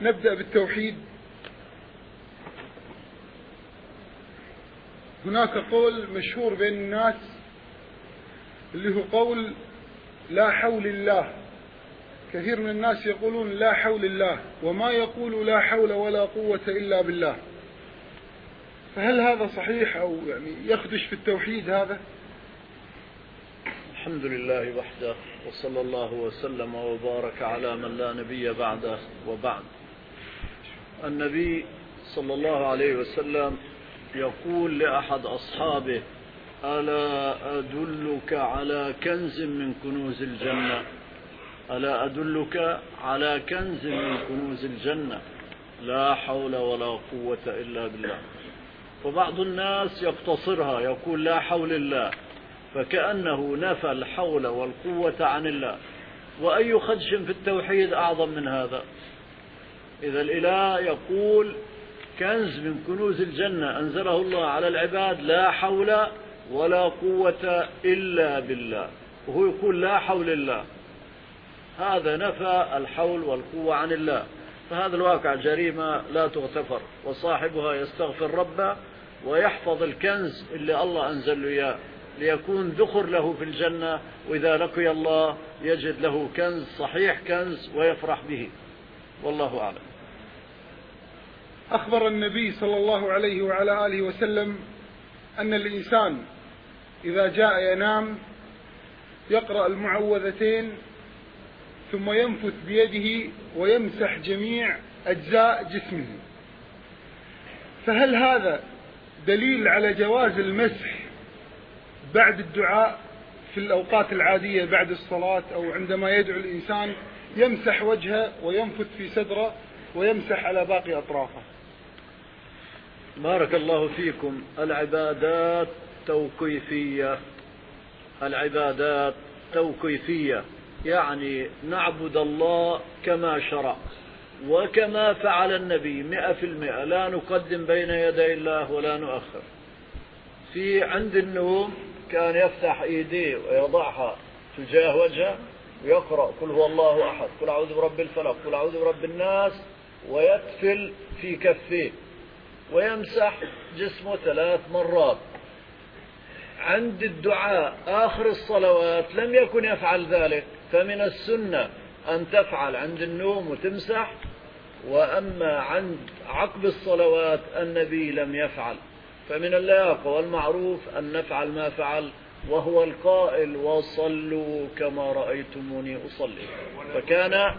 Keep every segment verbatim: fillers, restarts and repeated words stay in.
نبدأ بالتوحيد. هناك قول مشهور بين الناس اللي هو قول لا حول الله. كثير من الناس يقولون لا حول الله، وما يقول لا حول ولا قوة إلا بالله. فهل هذا صحيح أو يعني يخدش في التوحيد هذا؟ الحمد لله وحده، وصلى الله وسلم وبارك على من لا نبي بعده، وبعد. النبي صلى الله عليه وسلم يقول لأحد أصحابه: ألا أدلك على كنز من كنوز الجنة؟ ألا أدلك على كنز من كنوز الجنة؟ لا حول ولا قوة إلا بالله. وبعض الناس يقتصرها، يقول لا حول الله، فكأنه نفى الحول والقوة عن الله. وأي خدش في التوحيد أعظم من هذا؟ إذا الإله يقول كنز من كنوز الجنة أنزله الله على العباد، لا حول ولا قوة إلا بالله، وهو يقول لا حول الله، هذا نفى الحول والقوة عن الله. فهذا الواقع جريمة لا تغتفر، وصاحبها يستغفر ربه ويحفظ الكنز اللي الله أنزل له إياه، ليكون ذخر له في الجنة، وإذا لقي الله يجد له كنز صحيح، كنز ويفرح به. والله أعلم. أخبر النبي صلى الله عليه وعلى آله وسلم أن الإنسان إذا جاء ينام يقرأ المعوذتين ثم ينفث بيده ويمسح جميع أجزاء جسمه. فهل هذا دليل على جواز المسح بعد الدعاء في الأوقات العادية بعد الصلاة، أو عندما يدعو الإنسان يمسح وجهه وينفث في صدره ويمسح على باقي أطرافه؟ بارك الله فيكم. العبادات توقيفية، العبادات توقيفية، يعني نعبد الله كما شرع وكما فعل النبي مئة في المئة، لا نقدم بين يدي الله ولا نؤخر. في عند النوم كان يفتح ايديه ويضعها تجاه وجهه ويقرأ قل هو الله أحد، قل أعوذ برب الفلق، قل أعوذ برب الناس، ويتفل في كفيه ويمسح جسمه ثلاث مرات. عند الدعاء آخر الصلوات لم يكن يفعل ذلك، فمن السنة أن تفعل عند النوم وتمسح، وأما عند عقب الصلوات النبي لم يفعل. فمن اللياقة والمعروف أن نفعل ما فعل، وهو القائل وصلوا كما رأيتموني أصلي. فكان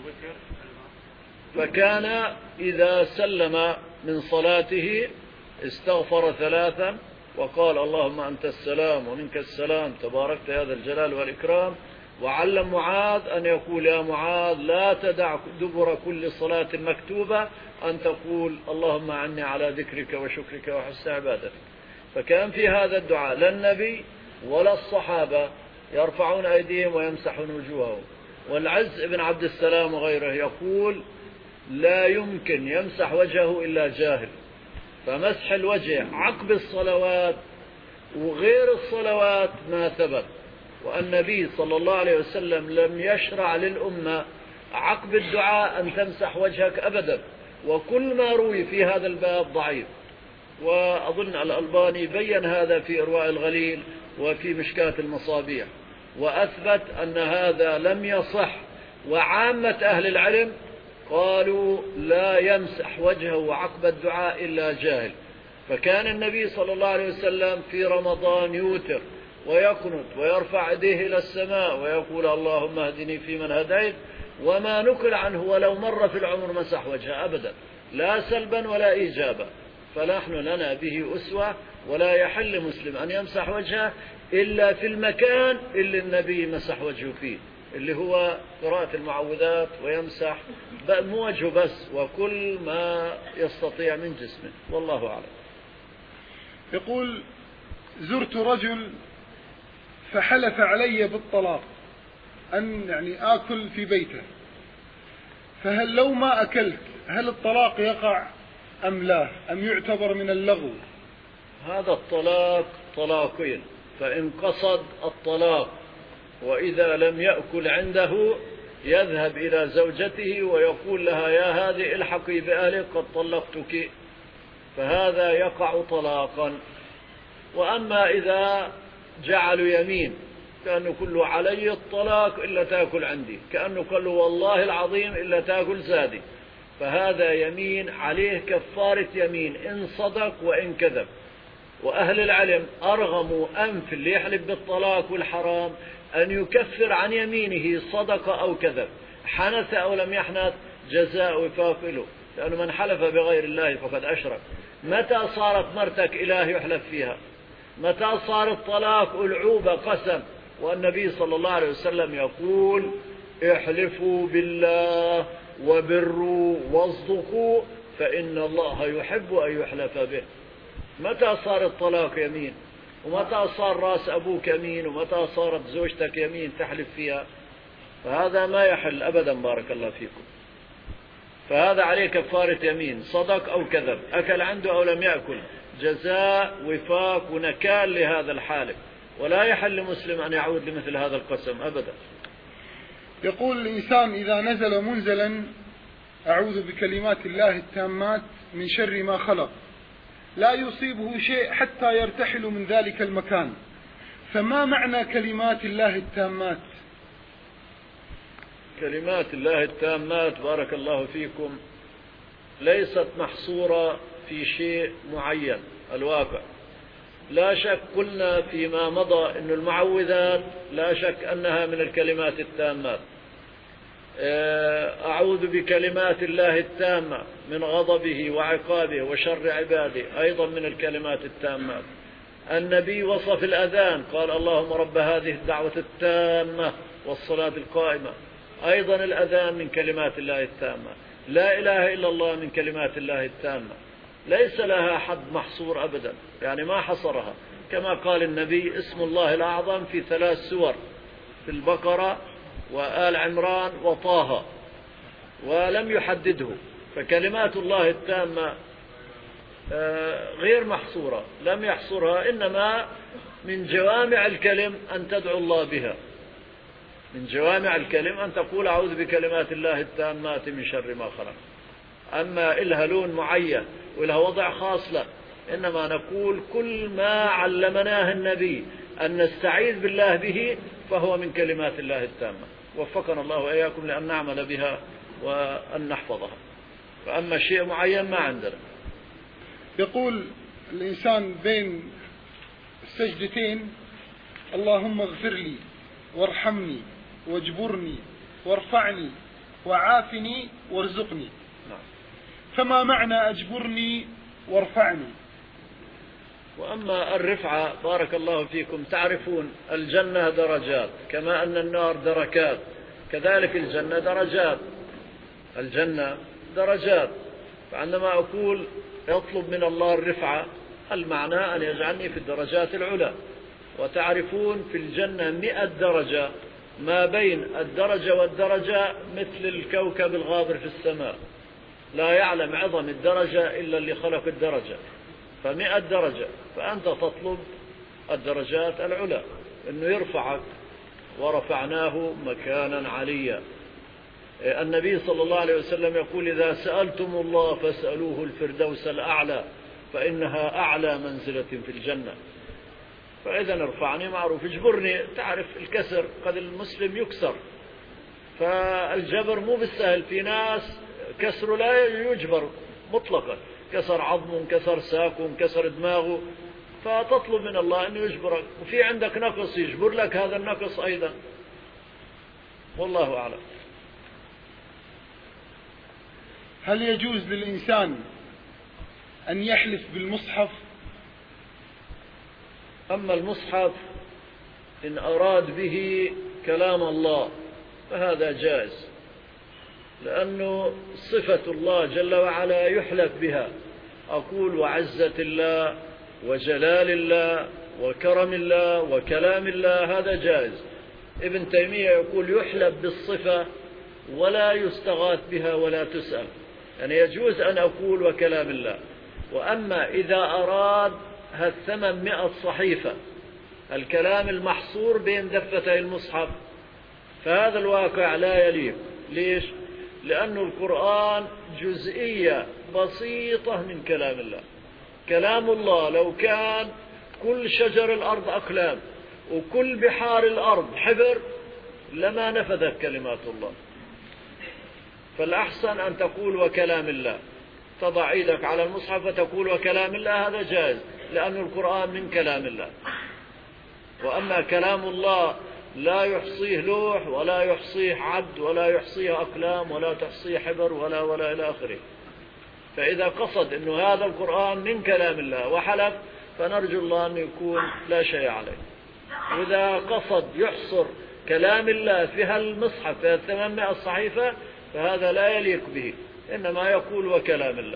فكان إذا سلم من صلاته استغفر ثلاثا وقال اللهم أنت السلام ومنك السلام تباركت يا ذا الجلال والإكرام. وعلم معاذ أن يقول يا معاذ لا تدع دبر كل صلاة مكتوبة أن تقول اللهم عني على ذكرك وشكرك وحسن عبادتك. فكان في هذا الدعاء لا النبي ولا الصحابة يرفعون أيديهم ويمسحون وجوههم. والعز بن عبد السلام وغيره يقول لا يمكن يمسح وجهه إلا جاهل. فمسح الوجه عقب الصلوات وغير الصلوات ما ثبت. والنبي صلى الله عليه وسلم لم يشرع للأمة عقب الدعاء أن تمسح وجهك أبدا، وكل ما روي في هذا الباب ضعيف. وأظن الألباني بين هذا في إرواء الغليل وفي مشكاة المصابيح، وأثبت أن هذا لم يصح. وعامة أهل العلم قالوا لا يمسح وجهه عقب الدعاء إلا جاهل. فكان النبي صلى الله عليه وسلم في رمضان يوتر ويقنط ويرفع يديه إلى السماء ويقول اللهم اهدني فيمن هديت، وما نقل عنه ولو مر في العمر مسح وجهه أبدا، لا سلبا ولا إيجابا. فنحن لنا به أسوة، ولا يحل مسلم أن يمسح وجهه إلا في المكان اللي النبي مسح وجهه فيه، اللي هو قراءة المعوذات، ويمسح مو وجهه بس وكل ما يستطيع من جسمه. والله أعلم. يقول زرت رجل فحلف علي بالطلاق أن يعني آكل في بيته، فهل لو ما أكلت هل الطلاق يقع أم لا، أم يعتبر من اللغو؟ هذا الطلاق طلاقين، فإن قصد الطلاق وإذا لم يأكل عنده يذهب إلى زوجته ويقول لها يا هذه الحقي بأهلك قد طلقتك، فهذا يقع طلاقا. وأما إذا جعلوا يمين كأنه كله علي الطلاق إلا تأكل عندي، كأنه كله والله العظيم إلا تأكل زادي، فهذا يمين عليه كفارة يمين إن صدق وإن كذب. وأهل العلم أرغموا أنف اللي يحلف بالطلاق والحرام أن يكفر عن يمينه صدق أو كذب، حنث أو لم يحنث جزاء وفاق له، لأنه من حلف بغير الله فقد أشرك. متى صارت مرتك إله يحلف فيها؟ متى صار الطلاق ألعوبة قسم؟ والنبي صلى الله عليه وسلم يقول احلفوا بالله وبروا واصدقوا فإن الله يحب أن يحلف به. متى صار الطلاق يمين؟ ومتى صار رأس أبوك يمين؟ ومتى صارت زوجتك يمين تحلف فيها؟ فهذا ما يحل أبدا بارك الله فيكم. فهذا عليه كفارة يمين صدق أو كذب، أكل عنده أو لم يأكل، جزاء وفاق ونكال لهذا الحالف، ولا يحل لمسلم أن يعود لمثل هذا القسم أبدا. يقول الإنسان إذا نزل منزلا أعوذ بكلمات الله التامات من شر ما خلق، لا يصيبه شيء حتى يرتحل من ذلك المكان، فما معنى كلمات الله التامات؟ كلمات الله التامات بارك الله فيكم ليست محصورة في شيء معين. الواقع لا شك قلنا فيما مضى أن المعوذات لا شك أنها من الكلمات التامات. أعوذ بكلمات الله التامة من غضبه وعقابه وشر عباده أيضا من الكلمات التامات. النبي وصف الأذان قال اللهم رب هذه الدعوة التامة والصلاة القائمة، أيضا الأذان من كلمات الله التامة. لا إله إلا الله من كلمات الله التامة، ليس لها حد محصور أبدا، يعني ما حصرها، كما قال النبي اسم الله الأعظم في ثلاث سور، في البقرة وآل عمران وطه، ولم يحدده. فكلمات الله التامة غير محصورة، لم يحصرها، إنما من جوامع الكلم أن تدعو الله بها، من جوامع الكلم أن تقول أعوذ بكلمات الله التامات من شر ما خلق. أما إلها لون معين وإلها وضع خاص لا، إنما نقول كل ما علمناه النبي أن نستعيذ بالله به فهو من كلمات الله التامة. وفقنا الله وإياكم لأن نعمل بها وأن نحفظها. فأما شيء معين ما عندنا. يقول الإنسان بين السجدتين اللهم اغفر لي وارحمني واجبرني وارفعني وعافني وارزقني، فما معنى أجبرني وارفعني؟ وأما الرفعة بارك الله فيكم تعرفون الجنة درجات كما أن النار دركات، كذلك الجنة درجات، الجنة درجات. فعندما أقول يطلب من الله الرفعة المعنى أن يجعلني في الدرجات العلى. وتعرفون في الجنة مئة درجة، ما بين الدرجة والدرجة مثل الكوكب الغابر في السماء، لا يعلم عظم الدرجة إلا اللي خلق الدرجة، فمئة درجة. فأنت تطلب الدرجات العلى أنه يرفعك، ورفعناه مكانا عليا. النبي صلى الله عليه وسلم يقول إذا سألتم الله فاسألوه الفردوس الأعلى فإنها أعلى منزلة في الجنة. فإذا ارفعني معروف، اجبرني، تعرف الكسر قد المسلم يكسر، فالجبر مو بالسهل، في ناس كسر لا يجبر مطلقا، كسر عظمه، كسر ساقه، كسر دماغه، فتطلب من الله أن يجبرك. وفي عندك نقص يجبر لك هذا النقص أيضا، والله أعلم. هل يجوز للإنسان أن يحلف بالمصحف؟ أما المصحف إن أراد به كلام الله فهذا جائز، لأنه صفة الله جل وعلا يحلف بها. أقول وعزة الله وجلال الله وكرم الله وكلام الله، هذا جائز. ابن تيمية يقول يحلف بالصفة ولا يستغاث بها ولا تسأل، يعني يجوز أن أقول وكلام الله. وأما إذا أراد هالثمانمائة صحيفة الكلام المحصور بين دفتي المصحف فهذا الواقع لا يليق. ليش؟ لأن القرآن جزئية بسيطة من كلام الله. كلام الله لو كان كل شجر الأرض أقلام وكل بحار الأرض حبر لما نفذت كلمات الله. فالأحسن أن تقول وكلام الله، تضع ايدك على المصحف وتقول وكلام الله، هذا جائز لأن القرآن من كلام الله. وأما كلام الله لا يحصيه لوح ولا يحصيه عد ولا يحصيه أقلام ولا تحصيه حبر ولا ولا إلى آخره. فإذا قصد أنه هذا القرآن من كلام الله وحلف فنرجو الله أن يكون لا شيء عليه. وإذا قصد يحصر كلام الله في هالمصحف في الثمانمائة صحيفة فهذا لا يليق به، إنما يقول وكلام الله.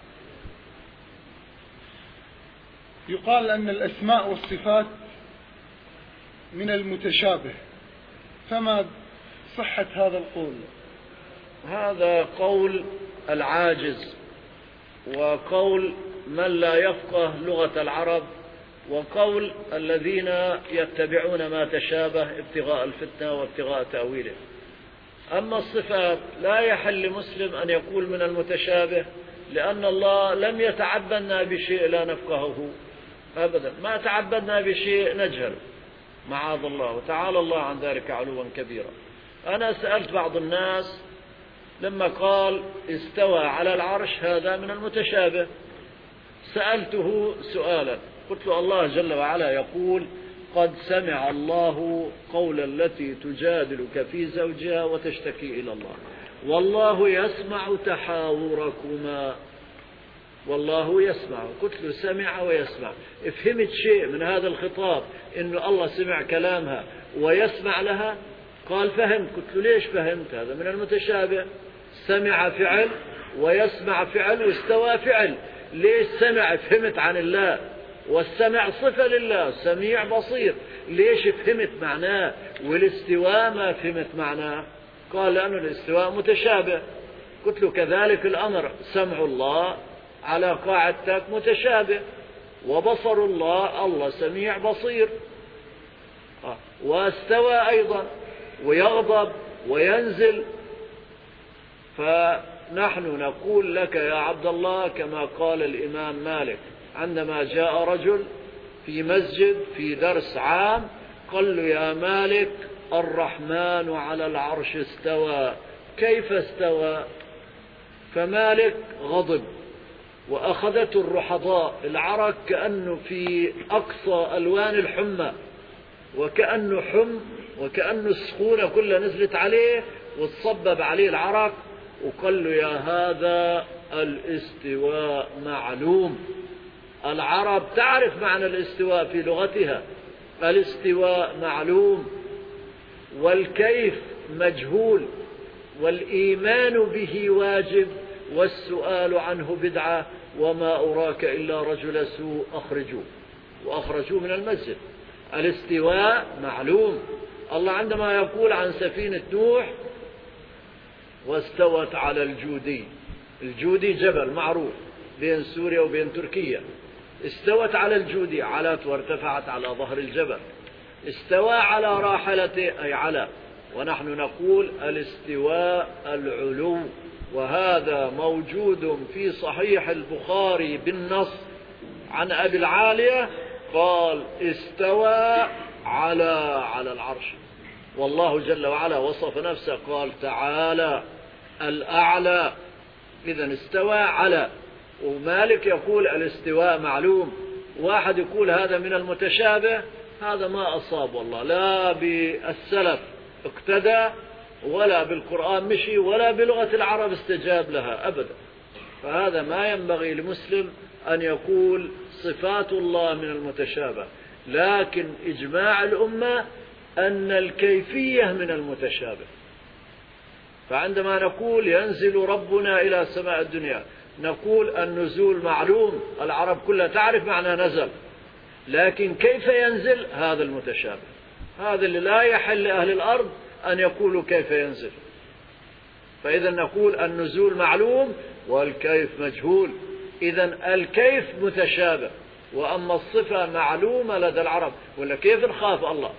يقال أن الأسماء والصفات من المتشابه، فما صحة هذا القول؟ هذا قول العاجز وقول من لا يفقه لغة العرب وقول الذين يتبعون ما تشابه ابتغاء الفتنة وابتغاء تأويله. أما الصفات لا يحل مسلم أن يقول من المتشابه، لأن الله لم يتعبدنا بشيء لا نفقهه أبدا، ما تعبدنا بشيء نجهل معاذ الله، وتعالى الله عن ذلك علوا كبيرا. أنا سألت بعض الناس لما قال استوى على العرش هذا من المتشابه، سألته سؤالا قلت له الله جل وعلا يقول قد سمع الله قول التي تجادلك في زوجها وتشتكي إلى الله والله يسمع تحاوركما. والله يسمع، قلت له سمع ويسمع، فهمت شيء من هذا الخطاب إنه الله سمع كلامها ويسمع لها؟ قال فهمت. قلت له ليش فهمت؟ هذا من المتشابه، سمع فعل ويسمع فعل واستوى فعل، ليش سمع فهمت عن الله والسمع صفة لله سميع بصير، ليش فهمت معناه والاستواء ما فهمت معناه؟ قال لأنه الاستواء متشابه. قلت له كذلك الأمر، سمع الله على قاعدتك متشابه، وبصر الله الله سميع بصير، واستوى أيضا ويغضب وينزل. فنحن نقول لك يا عبد الله كما قال الإمام مالك عندما جاء رجل في مسجد في درس عام قال له يا مالك الرحمن على العرش استوى، كيف استوى؟ فمالك غضب وأخذته الرحضاء، العرق كأنه في أقصى ألوان الحمى، وكأنه حم وكأنه السخونة كلها نزلت عليه وتصبب عليه العرق، وقال له يا هذا الاستواء معلوم. العرب تعرف معنى الاستواء في لغتها، الاستواء معلوم والكيف مجهول والإيمان به واجب والسؤال عنه بدعة وما أراك إلا رجل سوء أخرجوه وأخرجوه من المسجد. الاستواء معلوم. الله عندما يقول عن سفينة نوح واستوت على الجودي، الجودي جبل معروف بين سوريا وبين تركيا، استوت على الجودي علت وارتفعت على ظهر الجبل، استوى على راحلته أي على، ونحن نقول الاستواء العلو، وهذا موجود في صحيح البخاري بالنص عن أبي العالية قال استوى على على العرش، والله جل وعلا وصف نفسه قال تعالى الأعلى، إذن استوى على. ومالك يقول الاستواء معلوم، واحد يقول هذا من المتشابه، هذا ما أصاب والله، لا بالسلف اقتدى ولا بالقرآن مشي ولا بلغة العرب استجاب لها أبدا. فهذا ما ينبغي لمسلم أن يقول صفات الله من المتشابه، لكن إجماع الأمة أن الكيفية من المتشابه. فعندما نقول ينزل ربنا إلى سماء الدنيا نقول النزول معلوم، العرب كلها تعرف معنى نزل، لكن كيف ينزل هذا المتشابه، هذا اللي لا يحل لأهل الأرض أن يقولوا كيف ينزل. فإذا نقول النزول معلوم والكيف مجهول، إذا الكيف متشابه، وأما الصفة معلومة لدى العرب. ولا كيف نخاف الله؟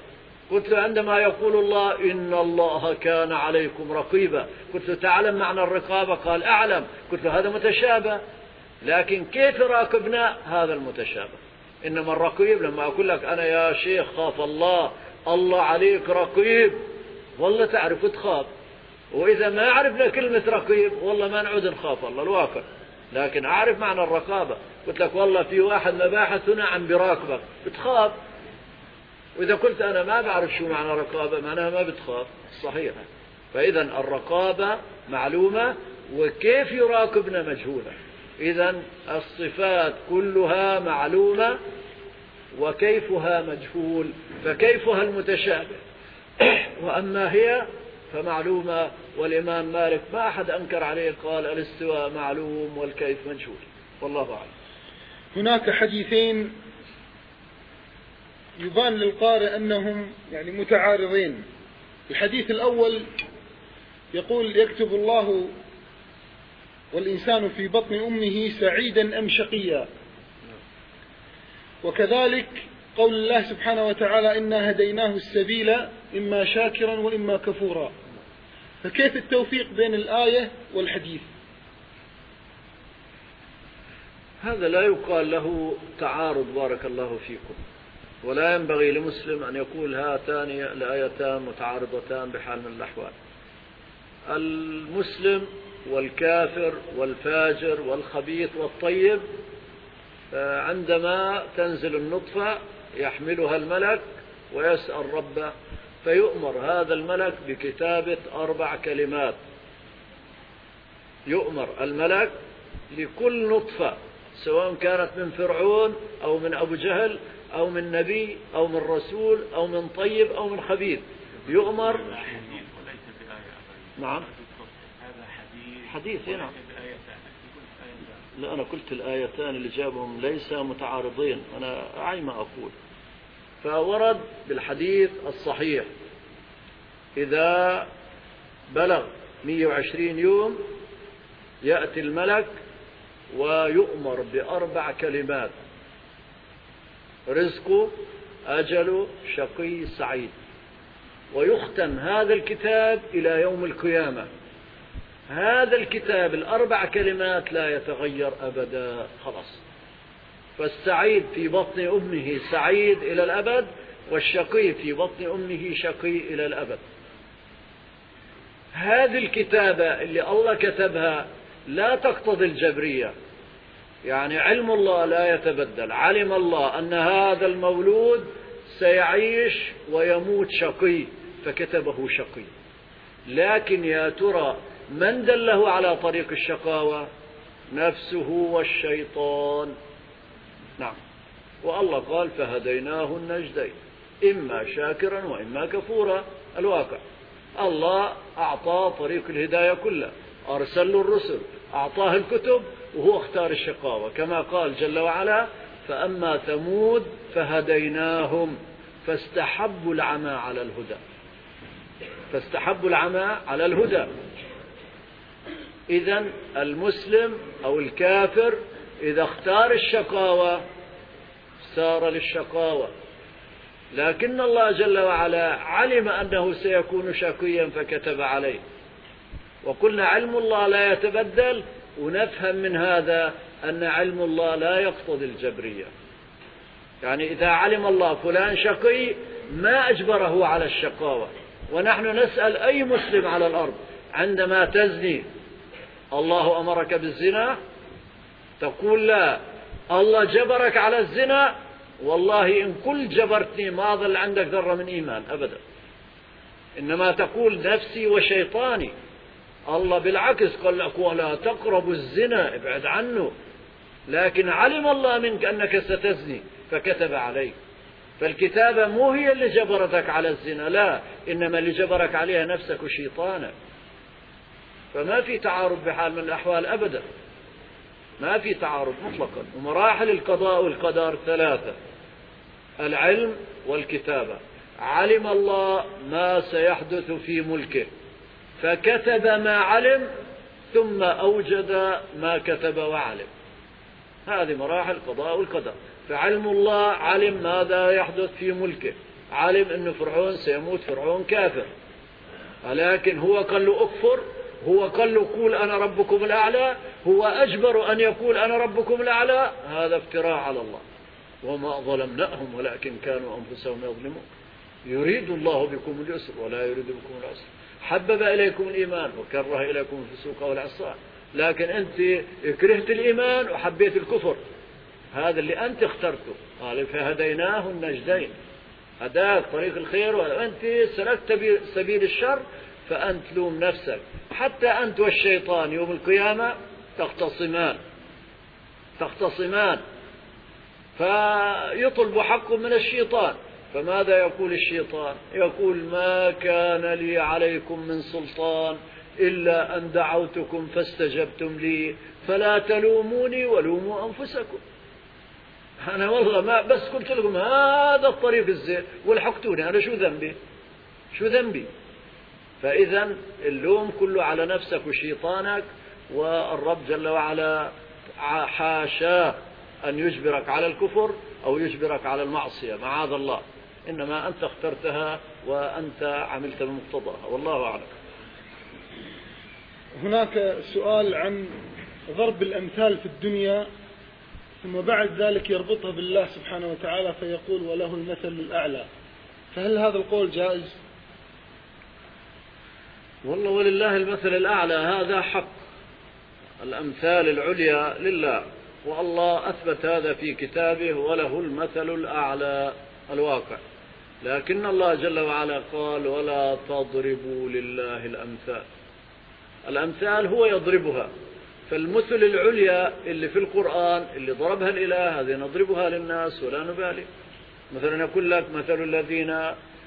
قلت له عندما يقول الله إن الله كان عليكم رقيبا، قلت له تعلم معنى الرقابة؟ قال أعلم. قلت له هذا متشابه، لكن كيف راقبنا؟ هذا المتشابه. إنما الرقيب لما أقول لك أنا يا شيخ خاف الله، الله عليك رقيب، والله تعرف تخاف. وإذا ما عرفنا كلمة رقيب والله ما نعود نخاف الله الواقع. لكن أعرف معنى الرقابة، قلت لك والله في واحد مباحث هنا عم براقبك بتخاف. وإذا قلت أنا ما بعرف شو معنى رقابة معناها ما بتخاف، صحيح. فإذا الرقابة معلومة، وكيف يراقبنا مجهولة. إذا الصفات كلها معلومة وكيفها مجهول، فكيفها المتشابه، وأما هي فمعلومة. والإمام مالك ما أحد أنكر عليه، قال الاستواء معلوم والكيف مجهول، والله أعلم. هناك حديثين يبان للقارئ أنهم يعني متعارضين. الحديث الأول يقول يكتب الله والإنسان في بطن أمه سعيدا أم شقيا، وكذلك قول الله سبحانه وتعالى إنا هديناه السبيل إما شاكرا وإما كفورا. فكيف التوفيق بين الآية والحديث؟ هذا لا يقال له تعارض بارك الله فيكم، ولا ينبغي لمسلم أن يقول هاتان الآيتان متعارضتان بحال من الأحوال. المسلم والكافر والفاجر والخبيث والطيب عندما تنزل النطفة يحملها الملك ويسأل ربه، فيؤمر هذا الملك بكتابة أربع كلمات. يؤمر الملك لكل نطفة سواء كانت من فرعون أو من أبو جهل أو من نبي أو من رسول أو من طيب أو من خبيث، يؤمر. نعم هذا حديث حديث هنا. لا أنا قلت الآيتان اللي جابهم ليس متعارضين، أنا أعي ما أقول. فورد بالحديث الصحيح إذا بلغ مئة وعشرين يوم يأتي الملك ويؤمر بأربع كلمات: رزقه، أجله، شقي، سعيد. ويختم هذا الكتاب إلى يوم القيامة. هذا الكتاب الأربع كلمات لا يتغير أبدا، خلاص. فالسعيد في بطن أمه سعيد إلى الأبد، والشقي في بطن أمه شقي إلى الأبد. هذه الكتابة اللي الله كتبها لا تقتضي الجبرية، يعني علم الله لا يتبدل. علم الله أن هذا المولود سيعيش ويموت شقي فكتبه شقي. لكن يا ترى من دله على طريق الشقاوة؟ نفسه والشيطان. نعم. والله قال فهديناه النجدين إما شاكرا وإما كفورا. الواقع الله أعطاه طريق الهداية كلها، أرسل له الرسل، أعطاه الكتب، وهو اختار الشقاوة كما قال جل وعلا: فأما ثمود فهديناهم فاستحبوا العمى على الهدى. فاستحبوا العمى على الهدى. إذن المسلم أو الكافر إذا اختار الشقاوة سار للشقاوة، لكن الله جل وعلا علم أنه سيكون شقيا فكتب عليه. وقلنا علم الله لا يتبدل، ونفهم من هذا أن علم الله لا يقتضي الجبرية. يعني إذا علم الله فلان شقي ما أجبره على الشقاوة. ونحن نسأل أي مسلم على الأرض عندما تزني الله أمرك بالزنا؟ تقول لا. الله جبرك على الزنا؟ والله إن كل جبرتني ما ظل عندك ذرة من إيمان أبدا. إنما تقول نفسي وشيطاني. الله بالعكس قال لك ولا تقربوا الزنا، ابعد عنه. لكن علم الله منك أنك ستزني فكتب عليك. فالكتابة مو هي اللي جبرتك على الزنا، لا، إنما اللي جبرك عليها نفسك وشيطانك. فما في تعارض بحال من الأحوال أبدا، ما في تعارض مطلقا. ومراحل القضاء والقدر ثلاثة: العلم والكتابة. علم الله ما سيحدث في ملكه فكتب ما علم، ثم أوجد ما كتب وعلم. هذه مراحل القضاء والقدر. فعلم الله علم ماذا يحدث في ملكه، علم أن فرعون سيموت فرعون كافر، ولكن هو قال له أكفر، هو قال له قول أنا ربكم الأعلى، هو أجبر أن يقول أنا ربكم الأعلى. هذا افتراء على الله. وما ظلمناهم ولكن كانوا أنفسهم يظلمون. يريد الله بكم اليسر ولا يريد بكم العسر، حبب إليكم الإيمان وكره إليكم الفسوق والعصيان. لكن أنت كرهت الإيمان وحبيت الكفر، هذا اللي أنت اخترته. قال فهديناه النجدين، هداك طريق الخير وأنت سلكت سبيل الشر، فأنت لوم نفسك. حتى أنت والشيطان يوم القيامة تختصمان تختصمان فيطلب حق من الشيطان. فماذا يقول الشيطان؟ يقول ما كان لي عليكم من سلطان إلا أن دعوتكم فاستجبتم لي فلا تلوموني ولوموا أنفسكم. أنا والله ما بس قلت لكم هذا الطريق الزين والحقتوني، أنا شو ذنبي شو ذنبي فإذا اللوم كله على نفسك وشيطانك، والرب جل وعلا حاشاه أن يجبرك على الكفر أو يجبرك على المعصية، معاذ الله، إنما أنت اخترتها وأنت عملت بمقتضاها، والله أعلم. هناك سؤال عن ضرب الأمثال في الدنيا ثم بعد ذلك يربطها بالله سبحانه وتعالى فيقول وله المثل الأعلى، فهل هذا القول جائز؟ والله ولله المثل الأعلى هذا حق، الأمثال العليا لله، والله أثبت هذا في كتابه وله المثل الأعلى الواقع. لكن الله جل وعلا قال ولا تضربوا لله الأمثال. الأمثال هو يضربها، فالمثل العليا اللي في القرآن اللي ضربها الإله هذه نضربها للناس ولا نبالي. مثلا يقول لك مثل الذين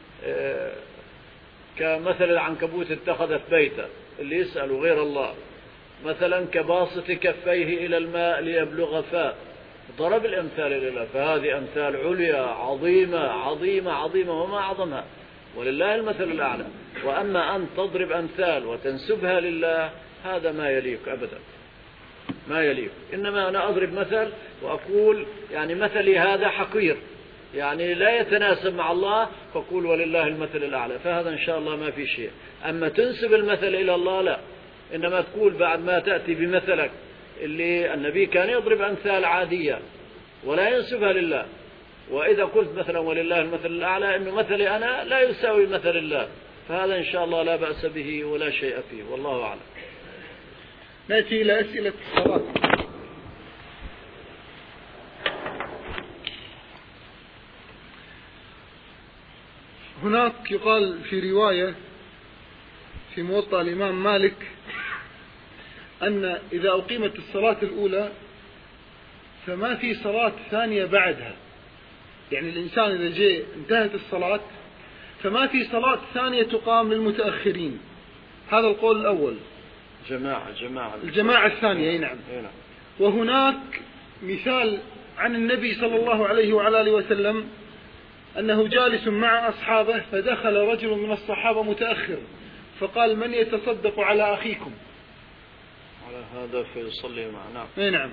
كمثل العنكبوت اتخذت بيتا، اللي يسألوا غير الله، مثلا كباسط كفيه إلى الماء ليبلغ فاه، ضرب الأمثال لله. فهذه أمثال عليا عظيمة عظيمة عظيمة وما أعظمها، ولله المثل الأعلى. وأما أن تضرب أمثال وتنسبها لله هذا ما يليق أبدا، ما يليق. إنما أنا أضرب مثل وأقول يعني مثلي هذا حقير، يعني لا يتناسب مع الله، فقول ولله المثل الأعلى، فهذا إن شاء الله ما في شيء. أما تنسب المثل إلى الله لا، إنما تقول بعد ما تأتي بمثلك اللي النبي كان يضرب أمثال عادية ولا ينسبها لله، وإذا قلت مثلا ولله المثل الأعلى إنه مثلي أنا لا يساوي مثل الله، فهذا إن شاء الله لا بأس به ولا شيء فيه، والله أعلم. نأتي إلى أسئلة الصلاة. هناك يقال في رواية في موطأ الإمام مالك أن إذا أقيمت الصلاة الأولى فما في صلاة ثانية بعدها، يعني الإنسان إذا جاء انتهت الصلاة فما في صلاة ثانية تقام للمتأخرين. هذا القول الأول، جماعة جماعة الجماعة الثانية. نعم. وهناك مثال عن النبي صلى الله عليه وعلى آله وسلم أنه جالس مع أصحابه فدخل رجل من الصحابة متأخر فقال من يتصدق على أخيكم؟ على هذا فيصلي معنا. أي نعم.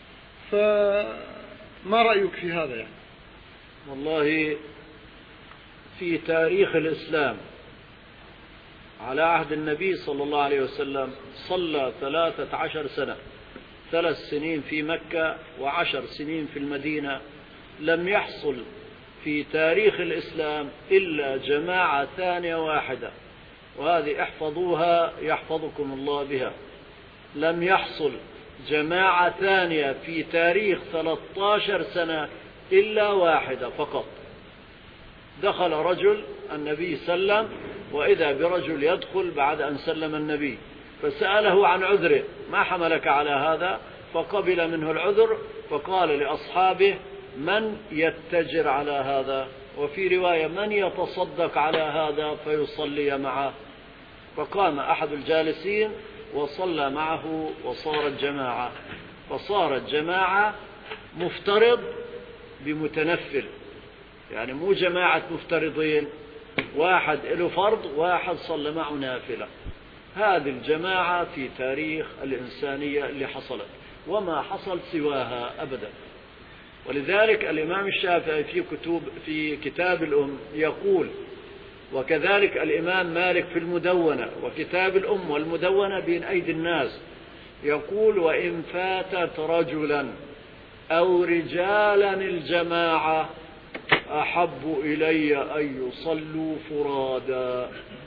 فما رأيك في هذا؟ يعني والله في تاريخ الإسلام على عهد النبي صلى الله عليه وسلم صلى ثلاثة عشر سنة، ثلاث سنين في مكة وعشر سنين في المدينة، لم يحصل في تاريخ الإسلام إلا جماعة ثانية واحدة، وهذه احفظوها يحفظكم الله بها. لم يحصل جماعة ثانية في تاريخ ثلاثة عشر سنة إلا واحدة فقط. دخل رجل النبي سلم، وإذا برجل يدخل بعد أن سلم النبي، فسأله عن عذره، ما حملك على هذا؟ فقبل منه العذر، فقال لأصحابه من يتجر على هذا؟ وفي رواية من يتصدق على هذا فيصلي معه؟ فقام أحد الجالسين وصلى معه وصارت جماعة، فصارت جماعة مفترض بمتنفل، يعني مو جماعة مفترضين، واحد له فرض واحد صلى معه نافلة. هذه الجماعة في تاريخ الإنسانية اللي حصلت، وما حصل سواها أبدا. ولذلك الإمام الشافعي في كتب في كتاب الأم يقول، وكذلك الإمام مالك في المدونة وكتاب الأم والمدونة بين أيدي الناس، يقول: وإن فاتت رجلا أو رجالا الجماعة أحب إلي أن يصلوا فرادا.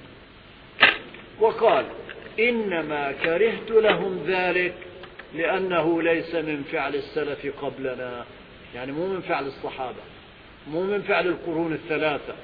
وقال: إنما كرهت لهم ذلك لأنه ليس من فعل السلف قبلنا، يعني مو من فعل الصحابة، مو من فعل القرون الثلاثة.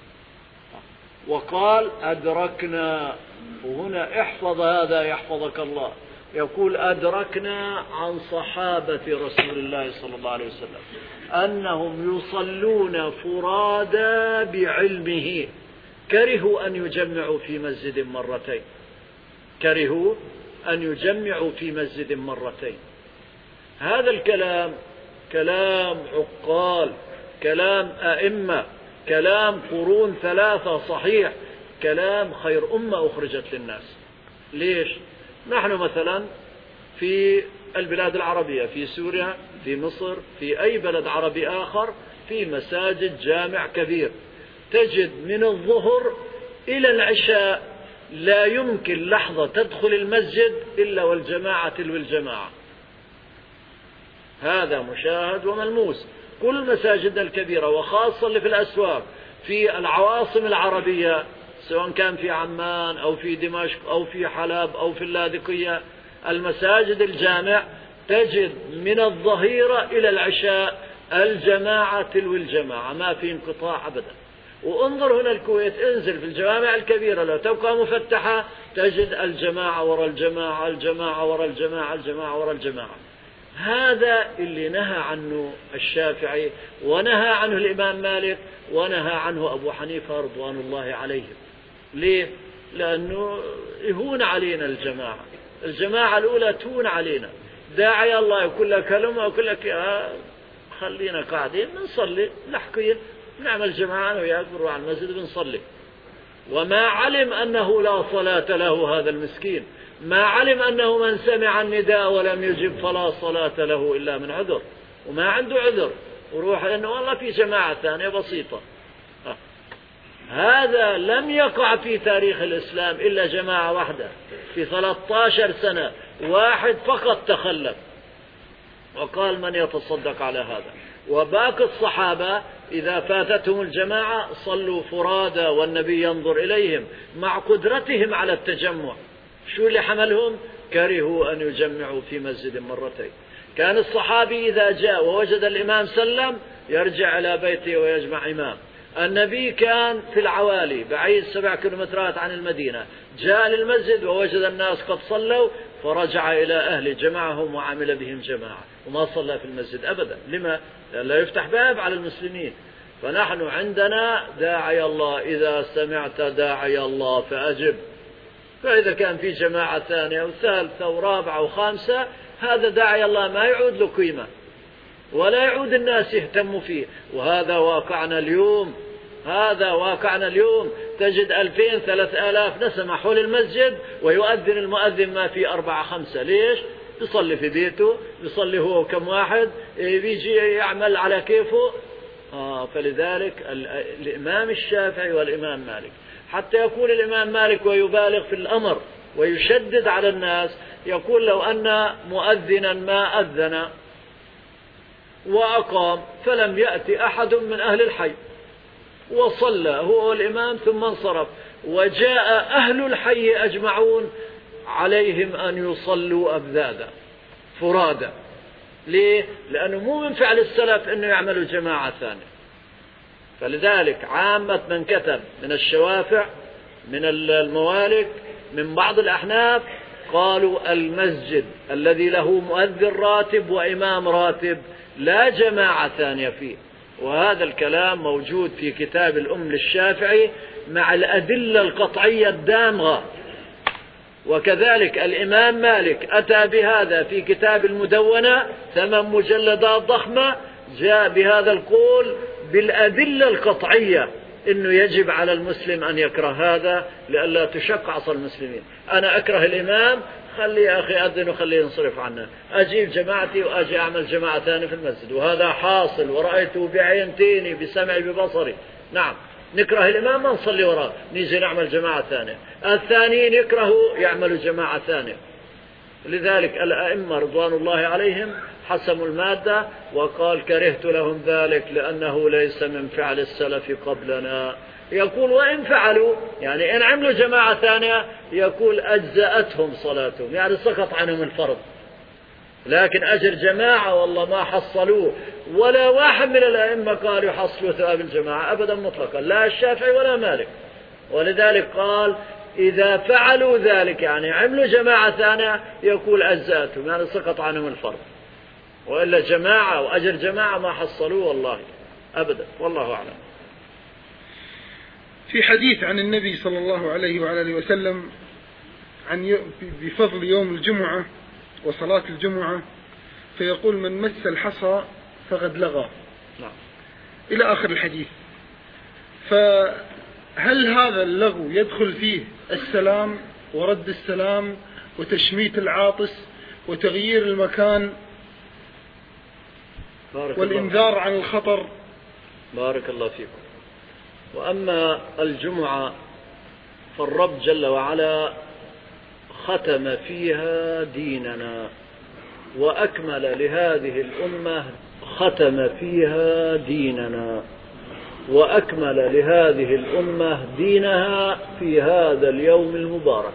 وقال: أدركنا، وهنا احفظ هذا يحفظك الله، يقول: أدركنا عن صحابة رسول الله صلى الله عليه وسلم أنهم يصلون فرادا بعلمه، كرهوا أن يجمعوا في مسجد مرتين، كرهوا أن يجمعوا في مسجد مرتين. هذا الكلام كلام عقال، كلام أئمة، كلام قرون ثلاثة صحيح، كلام خير أمة أخرجت للناس. ليش؟ نحن مثلا في البلاد العربية، في سوريا، في مصر، في أي بلد عربي آخر، في مساجد جامع كبير، تجد من الظهر إلى العشاء لا يمكن لحظة تدخل المسجد إلا والجماعة تلو الجماعة. هذا مشاهد وملموس. كل مساجدنا الكبيرة وخاصة اللي في الأسواق في العواصم العربية، سواء كان في عمان أو في دمشق أو في حلب أو في اللاذقية، المساجد الجامع تجد من الظهيرة إلى العشاء الجماعة تلو الجماعة، ما في انقطاع أبدا. وانظر هنا الكويت، انزل في الجوامع الكبيرة لو تبقى مفتحة تجد الجماعة وراء الجماعة، الجماعة وراء الجماعة، الجماعة وراء الجماعة. هذا اللي نهى عنه الشافعي ونهى عنه الإمام مالك ونهى عنه أبو حنيفة رضوان الله عليهم. ليه؟ لأنه يهون علينا الجماعة، الجماعة الأولى تهون علينا. داعي الله يقول لك كلمة ويقول لك آه خلينا قاعدين نصلي نحكي نعمل جماعة وياك نروح على المسجد بنصلي. وما علم أنه لا صلاة له هذا المسكين، ما علم أنه من سمع النداء ولم يجب فلا صلاة له إلا من عذر، وما عنده عذر وروح لأنه والله في جماعة ثانية بسيطة. آه. هذا لم يقع في تاريخ الإسلام إلا جماعة واحدة في ثلاثة عشر سنة، واحد فقط تخلف وقال من يتصدق على هذا. وباقي الصحابة إذا فاتتهم الجماعة صلوا فرادا والنبي ينظر إليهم مع قدرتهم على التجمع. شو اللي حملهم؟ كرهوا أن يجمعوا في مسجد مرتين. كان الصحابي إذا جاء ووجد الإمام سلم يرجع إلى بيته ويجمع إمام. النبي كان في العوالي بعيد سبع كيلومترات عن المدينة، جاء للمسجد ووجد الناس قد صلوا فرجع إلى أهله جمعهم وعمل بهم جماعة، وما صلى في المسجد أبدا. لما؟ لا يفتح باب على المسلمين. فنحن عندنا داعي الله، إذا سمعت داعي الله فأجب. فإذا كان في جماعة ثانية وثالثة ورابعة وخامسة، هذا داعي الله ما يعود له قيمة ولا يعود الناس يهتموا فيه. وهذا واقعنا اليوم، هذا واقعنا اليوم. تجد ألفين ثلاثة آلاف نسمة حول المسجد ويؤذن المؤذن ما في أربعة خمسة. ليش؟ يصلي في بيته، يصلي هو كم واحد، بيجي يعمل على كيفه. آه فلذلك الإمام الشافعي والإمام مالك، حتى يقول الإمام مالك ويبالغ في الأمر ويشدد على الناس، يقول لو أن مؤذنا ما أذن وأقام فلم يأتي أحد من أهل الحي وصلى هو والإمام ثم انصرف وجاء أهل الحي أجمعون، عليهم أن يصلوا أبذاذا فرادا. ليه؟ لأنه مو من فعل السلف أنه يعملوا جماعة ثانية. فلذلك عامة من كتب من الشوافع من الموالك من بعض الأحناف قالوا المسجد الذي له مؤذن راتب وإمام راتب لا جماعة ثانية فيه. وهذا الكلام موجود في كتاب الأم للشافعي مع الأدلة القطعية الدامغة. وكذلك الإمام مالك أتى بهذا في كتاب المدونة ثمان مجلدات ضخمة، جاء بهذا القول بالأدلة القطعية إنه يجب على المسلم أن يكره هذا لئلا تشق عصا المسلمين. أنا أكره الإمام، خلي يا أخي أذن وخليه ينصرف عنا، أجيب جماعتي وأجي أعمل جماعة ثانية في المسجد، وهذا حاصل ورأيته بعينتيني بسمعي ببصري. نعم، نكره الإمام ما نصلي وراه، نيجي نعمل جماعة ثانية، الثانيين يكرهوا يعملوا جماعة ثانية. لذلك الأئمة رضوان الله عليهم حسموا المادة وقال كرهت لهم ذلك لأنه ليس من فعل السلف قبلنا. يقول وإن فعلوا يعني إن عملوا جماعة ثانية يقول أجزأتهم صلاتهم، يعني سقط عنهم الفرض، لكن أجر جماعة والله ما حصلوه، ولا واحد من الأئمة قال يحصلوا ثواب الجماعة أبدا مطلقا، لا الشافعي ولا مالك. ولذلك قال إذا فعلوا ذلك يعني عملوا جماعة ثانية يقول أجزأتهم، يعني سقط عنهم الفرض، وإلا جماعة وأجر جماعة ما حصلوه والله أبدا، والله أعلم. في حديث عن النبي صلى الله عليه وعلى آله وسلم عن بفضل يوم الجمعة وصلاة الجمعة، فيقول من مس الحصى فقد لغى، نعم، إلى آخر الحديث. فهل هذا اللغو يدخل فيه السلام ورد السلام وتشميت العاطس وتغيير المكان والإنذار عن الخطر؟ بارك الله فيكم. وأما الجمعة فالرب جل وعلا ختم فيها ديننا وأكمل لهذه الأمة، ختم فيها ديننا وأكمل لهذه الأمة دينها في هذا اليوم المبارك.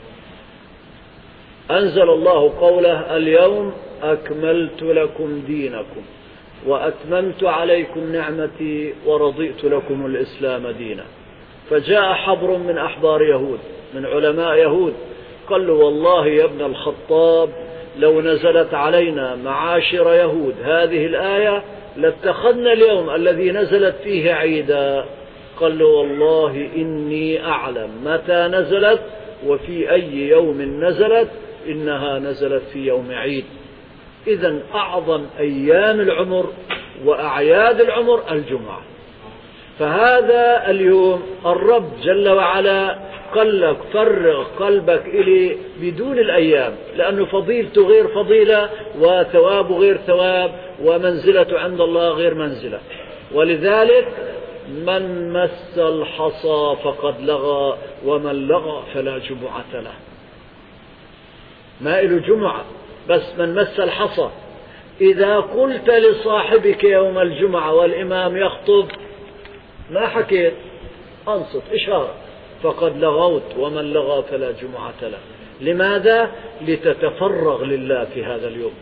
أنزل الله قوله اليوم أكملت لكم دينكم وأتممت عليكم نعمتي ورضيت لكم الإسلام دينا. فجاء حبر من أحبار يهود من علماء يهود قال له والله يا ابن الخطاب لو نزلت علينا معاشر يهود هذه الآية لاتخذنا اليوم الذي نزلت فيه عيدا. قال له والله إني أعلم متى نزلت وفي أي يوم نزلت، إنها نزلت في يوم عيد. إذن أعظم أيام العمر وأعياد العمر الجمعة. فهذا اليوم الرب جل وعلا قال لك فرغ قلبك إليه بدون الأيام، لأنه فضيلته غير فضيلة وثوابه غير ثواب ومنزلته عند الله غير منزلة. ولذلك من مس الحصى فقد لغى ومن لغى فلا جمعة له. ما إله جمعة بس من مس الحصى. إذا قلت لصاحبك يوم الجمعة والإمام يخطب ما حكيت أنصت إشارة فقد لغوت ومن لغى فلا جمعة له. لماذا؟ لتتفرغ لله في هذا اليوم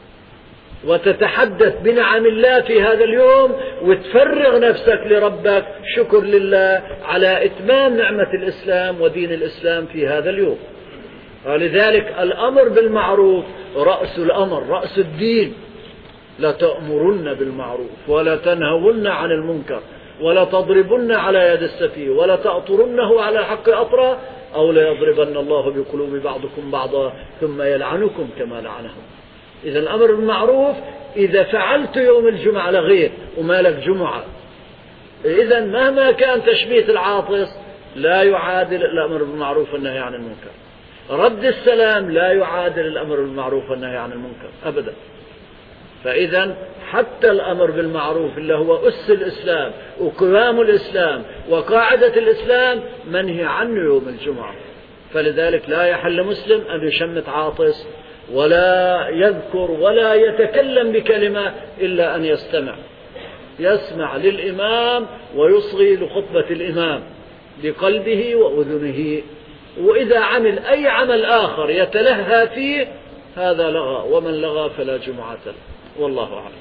وتتحدث بنعم الله في هذا اليوم وتفرغ نفسك لربك شكر لله على إتمام نعمة الإسلام ودين الإسلام في هذا اليوم. ولذلك الأمر بالمعروف رأس الأمر رأس الدين. لا تأمرن بالمعروف ولا تنهون عن المنكر ولا تضربن على يد السفيه ولا تأطرنه على الحق أطرا أو لا يضربن الله بقلوب بعضكم بعضا ثم يلعنكم كما لعنهم. إذا الأمر بالمعروف إذا فعلت يوم الجمعة لغير وما لك جمعة. إذا مهما كان تشميت العاطس لا يعادل الأمر بالمعروف والنهي عن المنكر. رد السلام لا يعادل الأمر بالمعروف والنهي عن المنكر أبدا. فإذا حتى الأمر بالمعروف اللي هو أس الإسلام وقوام الإسلام وقاعدة الإسلام منهي عنه يوم الجمعة. فلذلك لا يحل مسلم أن يشمت عاطس ولا يذكر ولا يتكلم بكلمة إلا أن يستمع يسمع للإمام ويصغي لخطبة الإمام بقلبه وأذنه. وإذا عمل أي عمل آخر يتلهى فيه هذا لغى ومن لغى فلا جمعة له. والله أعلم.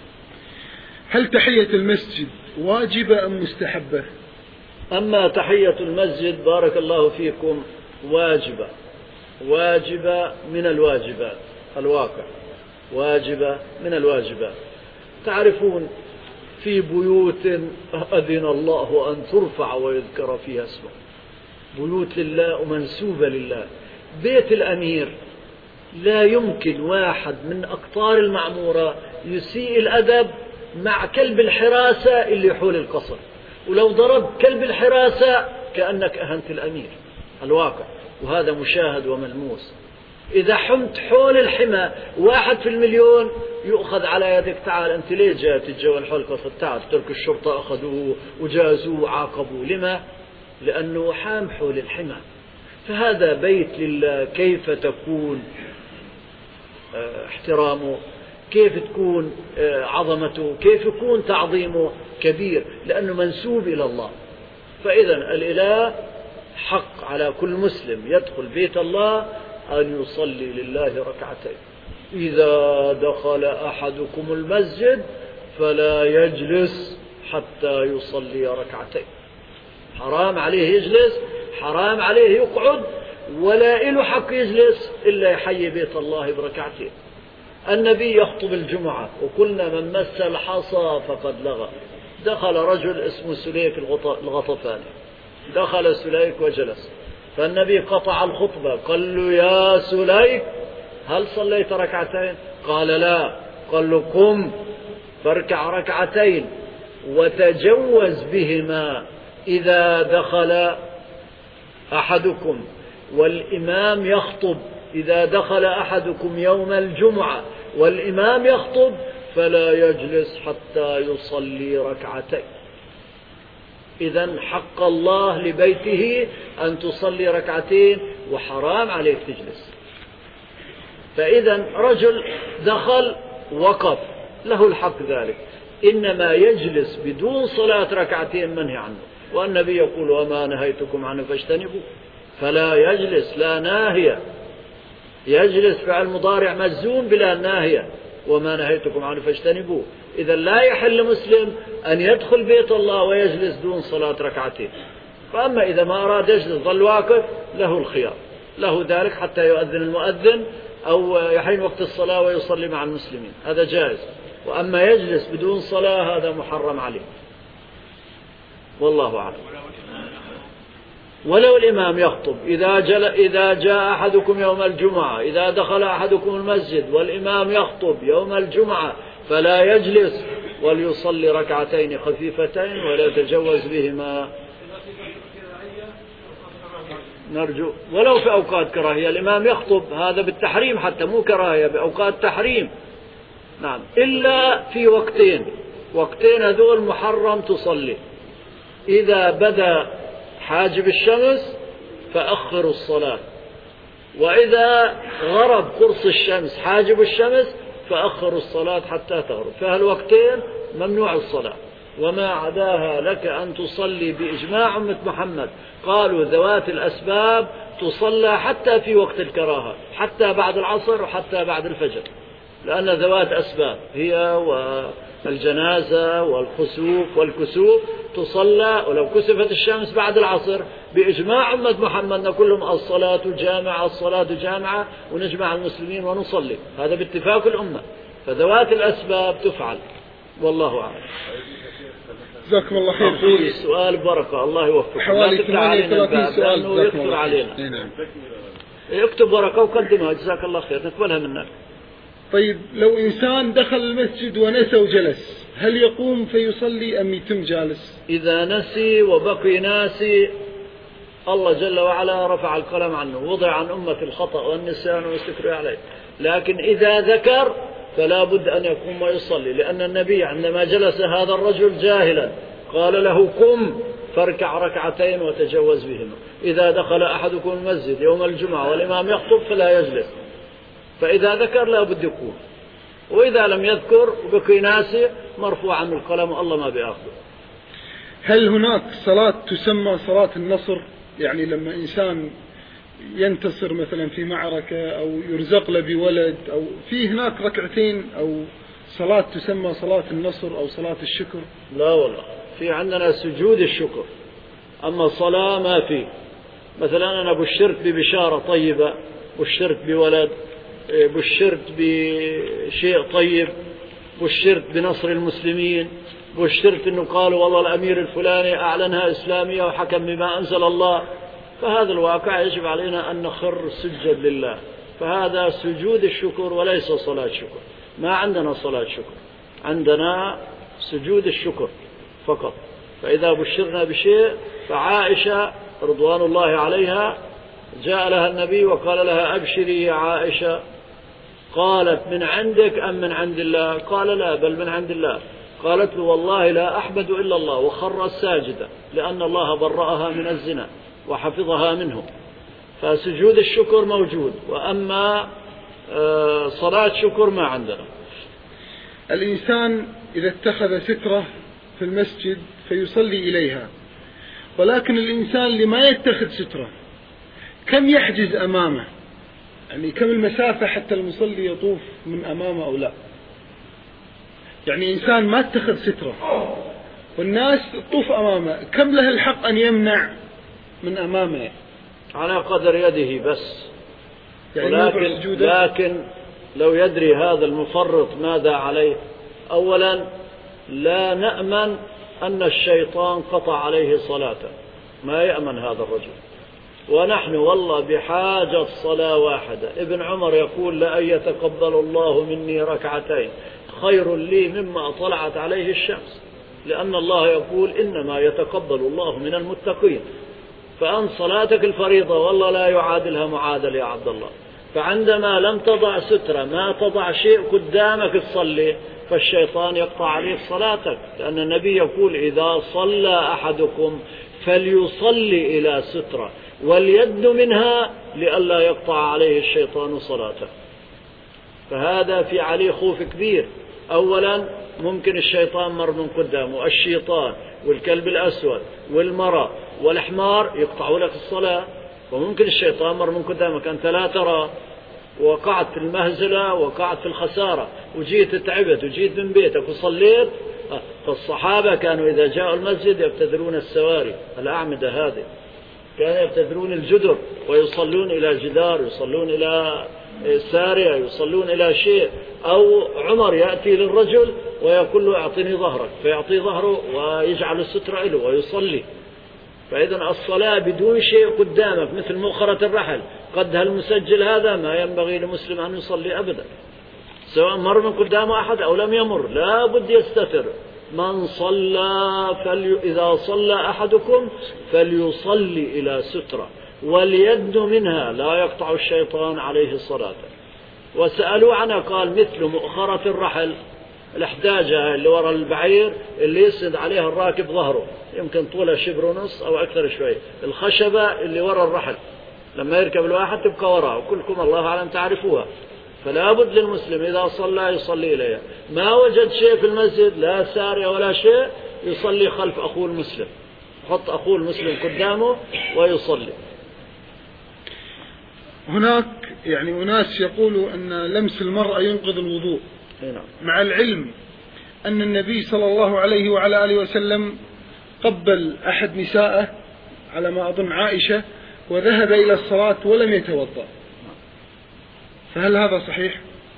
هل تحية المسجد واجبة أم مستحبة؟ أما تحية المسجد بارك الله فيكم واجبة واجبة من الواجبات الواقع واجبة من الواجبات. تعرفون في بيوت أذن الله أن ترفع ويذكر فيها اسمه، بيوت لله ومنسوبة لله. بيت الأمير لا يمكن واحد من أقطار المعمورة يسيء الأدب مع كلب الحراسة اللي يحول القصر، ولو ضرب كلب الحراسة كأنك أهنت الأمير. الواقع وهذا مشاهد وملموس. إذا حمت حول الحمى واحد في المليون يؤخذ على يدك، تعال أنت ليه جاء تتجول حول قصر، تعال ترك الشرطة أخذوه وجازوه وعاقبوه. لما؟ لأنه حام حول الحمى. فهذا بيت لله، كيف تكون احترامه، كيف تكون عظمته، كيف يكون تعظيمه كبير، لأنه منسوب إلى الله. فإذا الإله حق على كل مسلم يدخل بيت الله أن يصلي لله ركعتين. إذا دخل أحدكم المسجد فلا يجلس حتى يصلي ركعتين. حرام عليه يجلس، حرام عليه يقعد، ولا إله حق يجلس إلا يحيي بيت الله بركعتين. النبي يخطب الجمعة وقلنا من مس الحصى فقد لغى. دخل رجل اسمه سليك الغطفاني، دخل سليك وجلس، فالنبي قطع الخطبة قال له يا سليك هل صليت ركعتين؟ قال لا. قال له قم فاركع ركعتين وتجوز بهما إذا دخل أحدكم والإمام يخطب. إذا دخل أحدكم يوم الجمعة والإمام يخطب فلا يجلس حتى يصلي ركعتين. إذن حق الله لبيته أن تصلي ركعتين وحرام عليك تجلس. فإذا رجل دخل وقف له الحق ذلك، إنما يجلس بدون صلاة ركعتين منهي عنه، والنبي يقول وما نهيتكم عنه فاجتنبوا. فلا يجلس، لا ناهية، يجلس فعل مضارع مجزوم بلا ناهية، وما نهيتكم عنه فاجتنبوه. إذا لا يحل مسلم أن يدخل بيت الله ويجلس دون صلاة ركعتين. فأما إذا ما أراد يجلس ظل واقف له الخيار، له ذلك حتى يؤذن المؤذن أو يحين وقت الصلاة ويصلي مع المسلمين، هذا جائز. وأما يجلس بدون صلاة هذا محرم عليه، والله أعلم. ولو الإمام يخطب، إذا, جل إذا جاء أحدكم يوم الجمعة، إذا دخل أحدكم المسجد والإمام يخطب يوم الجمعة فلا يجلس وليصلي ركعتين خفيفتين ولا يتجوز بهما. نرجو ولو في أوقات كراهية، الإمام يخطب هذا بالتحريم حتى مو كراهية، بأوقات تحريم. نعم، إلا في وقتين، وقتين هذول محرم تصلي. إذا بدا حاجب الشمس فأخروا الصلاة، وإذا غرب قرص الشمس حاجب الشمس فأخروا الصلاة حتى تغرب. فهالوقتين ممنوع الصلاة، وما عداها لك أن تصلي بإجماع أمة محمد. قالوا ذوات الأسباب تصلى حتى في وقت الكراهة، حتى بعد العصر وحتى بعد الفجر، لأن ذوات أسباب هي والجنازة والخسوف والكسوف تصلى، ولو كسفت الشمس بعد العصر بإجماع أمة محمد نقول لهم الصلاة جامعة الصلاة جامعة، ونجمع المسلمين ونصلي، هذا باتفاق الأمة. فذوات الأسباب تفعل، والله أعلم. جزاكم الله خير. أخوي السؤال بركة، الله يوفقك. حوالي ثمانية وثلاثين سؤال لأنه يكثر علينا. نعم. اكتب ورقة وقدمها، جزاك الله خير، نقبلها منك. طيب، لو إنسان دخل المسجد ونسى وجلس، هل يقوم فيصلي أم يتم جالس؟ إذا نسي وبقي ناسي الله جل وعلا رفع القلم عنه، وضع عن أمة الخطأ والنسيان والاستكراء عليه. لكن إذا ذكر فلا بد أن يقوم ويصلي، لأن النبي عندما جلس هذا الرجل جاهلا قال له قم فاركع ركعتين وتجوز بهما. إذا دخل أحدكم المسجد يوم الجمعة والإمام يخطب فلا يجلس، فإذا ذكر لا بد يقوم، وإذا لم يذكر وبقي ناسي مرفوع عنه القلم والله ما بيأخذه. هل هناك صلاة تسمى صلاة النصر؟ يعني لما إنسان ينتصر مثلا في معركة أو يرزق له بولد، أو في هناك ركعتين أو صلاة تسمى صلاة النصر أو صلاة الشكر؟ لا والله، في عندنا سجود الشكر، أما الصلاة ما في. مثلا أنا بشرت ببشارة طيبة، بشرت بولد، بشرت بشيء طيب، بشرت بنصر المسلمين، بشرت أنه قالوا والله الأمير الفلاني أعلنها إسلامية وحكم بما أنزل الله، فهذا الواقع يجب علينا أن نخر سجد لله، فهذا سجود الشكر وليس صلاة شكر. ما عندنا صلاة شكر، عندنا سجود الشكر فقط. فإذا بشرنا بشيء فعائشة رضوان الله عليها جاء لها النبي وقال لها أبشري يا عائشة، قالت من عندك أم من عند الله؟ قال لا، بل من عند الله. قالت له والله لا أحمد إلا الله، وخرت ساجدة لأن الله برأها من الزنا وحفظها منه. فسجود الشكر موجود، وأما صلاة شكر ما عندنا. الإنسان إذا اتخذ سترة في المسجد فيصلي إليها، ولكن الإنسان اللي ما يتخذ سترة كم يحجز أمامه؟ يعني كم المسافة حتى المصلي يطوف من أمامه أو لا؟ يعني إنسان ما اتخذ سترة والناس تطوف أمامه، كم له الحق أن يمنع من أمامه؟ على قدر يده بس. يعني ولكن لكن لو يدري هذا المفرط ماذا عليه، أولا لا نأمن أن الشيطان قطع عليه صلاته، ما يأمن هذا الرجل. ونحن والله بحاجة صلاة واحدة. ابن عمر يقول لأن يتقبل الله مني ركعتين خير لي مما طلعت عليه الشمس، لأن الله يقول إنما يتقبل الله من المتقين. فأن صلاتك الفريضة والله لا يعادلها معادل يا عبد الله. فعندما لم تضع سترة، ما تضع شيء قدامك تصلي، فالشيطان يقطع عليك صلاتك، لأن النبي يقول إذا صلى أحدكم فليصلي إلى سترة وليد منها لئلا يقطع عليه الشيطان صلاته. فهذا في عليه خوف كبير. أولا ممكن الشيطان مر من قدامه، الشيطان والكلب الأسود والمرأة والحمار يقطعوا لك الصلاة، وممكن الشيطان مر من قدامك أنت لا ترى، وقعت في المهزلة وقعت في الخسارة، وجيت تعبت وجيت من بيتك وصليت. فالصحابة كانوا إذا جاءوا المسجد يبتدرون السواري الأعمدة هذه، كانوا يبتدرون الجدر ويصلون إلى جدار، يصلون إلى سارية، يصلون إلى شيء. أو عمر يأتي للرجل ويقول له أعطني ظهرك، فيعطي ظهره ويجعل السترة له ويصلي. فإذا الصلاة بدون شيء قدامك مثل مؤخرة الرحل قد هالمسجل هذا ما ينبغي لمسلم أن يصلي أبدا، سواء مر من قدامه أحد أو لم يمر، لا بد يستتر. من صلى فلي... إذا صلى أحدكم فليصلي إلى سترة وليد منها لا يقطع الشيطان عليه الصلاة. وسألوا عنها قال مثل مؤخرة الرحل، الحداجة اللي وراء البعير اللي يسند عليها الراكب ظهره، يمكن طولها شبر ونص أو أكثر شوي، الخشبة اللي وراء الرحل لما يركب الواحد تبقى وراءه، كلكم الله أعلم تعرفوها. فلا بد للمسلم إذا صلى يصلي إليها. ما وجد شيء في المسجد لا سارية ولا شيء، يصلي خلف أخوه المسلم، حط أخوه المسلم قدامه ويصلي. هناك يعني أناس يقولوا أن لمس المرأة ينقض الوضوء، مع العلم أن النبي صلى الله عليه وعلى آله وسلم قبل أحد نسائه على ما أظن عائشة وذهب إلى الصلاة ولم يتوضأ، فهل هذا صحيح؟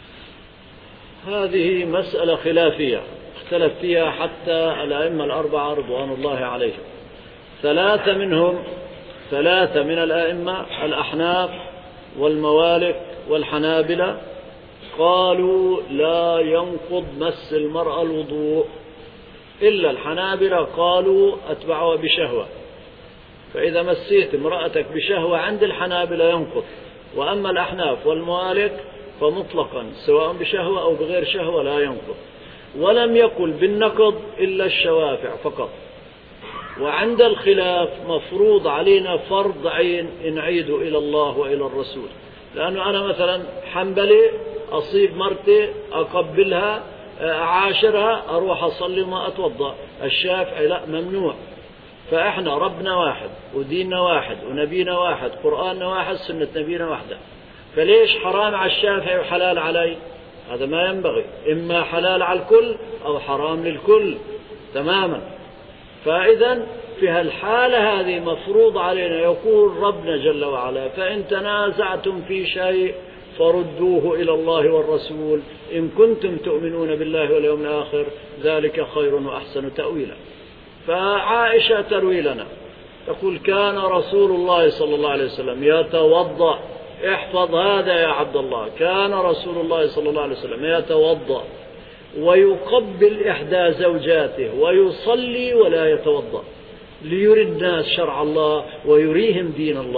هذه مسألة خلافية اختلف فيها حتى الأئمة الأربعة رضوان الله عليهم. ثلاثة منهم ثلاثة من الأئمة الأحناف والموالك والحنابلة قالوا لا ينقض مس المرأة الوضوء، إلا الحنابلة قالوا أتبعها بشهوة، فإذا مسيت امرأتك بشهوة عند الحنابلة ينقض. وأما الأحناف والموالك فمطلقا سواء بشهوة أو بغير شهوة لا ينقض. ولم يقل بالنقض إلا الشوافع فقط. وعند الخلاف مفروض علينا فرض عين نعيد إلى الله وإلى الرسول، لأنه أنا مثلا حنبلي أصيب مرتي أقبلها أعاشرها أروح أصلي ما أتوضأ، الشافعي لا ممنوع. فإحنا ربنا واحد وديننا واحد ونبينا واحد، قرآننا واحد، سنة نبينا واحدة، فليش حرام على الشافعي وحلال علي؟ هذا ما ينبغي، إما حلال على الكل أو حرام للكل تماما. فإذا في هالحالة هذه مفروض علينا يقول ربنا جل وعلا فإن تنازعتم في شيء فردوه إلى الله والرسول إن كنتم تؤمنون بالله واليوم الآخر ذلك خير وأحسن تأويلا. فعائشة تروي لنا تقول كان رسول الله صلى الله عليه وسلم يتوضأ، احفظ هذا يا عبد الله، كان رسول الله صلى الله عليه وسلم يتوضأ ويقبل إحدى زوجاته ويصلي ولا يتوضأ ليري الناس شرع الله ويريهم دين الله.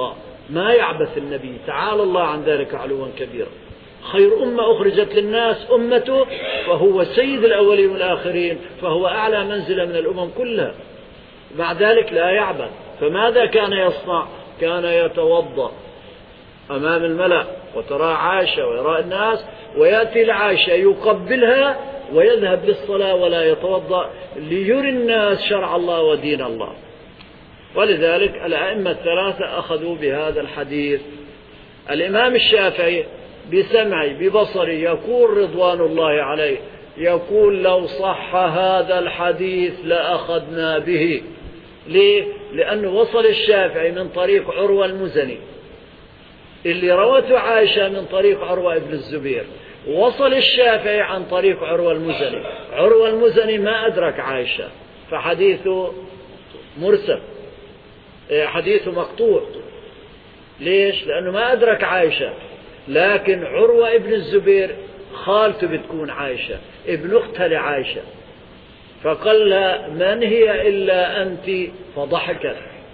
ما يعبث النبي، تعالى الله عن ذلك علوا كبيرا. خير أمة أخرجت للناس أمته، فهو سيد الأولين والآخرين، فهو أعلى منزلة من الأمم كلها. مع ذلك لا يعبث. فماذا كان يصنع؟ كان يتوضأ أمام الملأ وترى عائشة ويرى الناس، ويأتي لعائشة يقبلها ويذهب للصلاة ولا يتوضأ ليري الناس شرع الله ودين الله. ولذلك الأئمة الثلاثة أخذوا بهذا الحديث. الإمام الشافعي بسمعي ببصري يقول رضوان الله عليه، يقول لو صح هذا الحديث لأخذنا به. ليه؟ لأنه وصل الشافعي من طريق عروة المزني اللي روته عائشة من طريق عروة ابن الزبير، وصل الشافعي عن طريق عروة المزني. عروة المزني ما أدرك عائشة فحديثه مرسل، حديثه مقطوع. ليش؟ لأنه ما أدرك عائشة. لكن عروة ابن الزبير خالته بتكون عائشة، ابن أختها لعائشة، فقال لها من هي إلا أنت؟ فضحكت.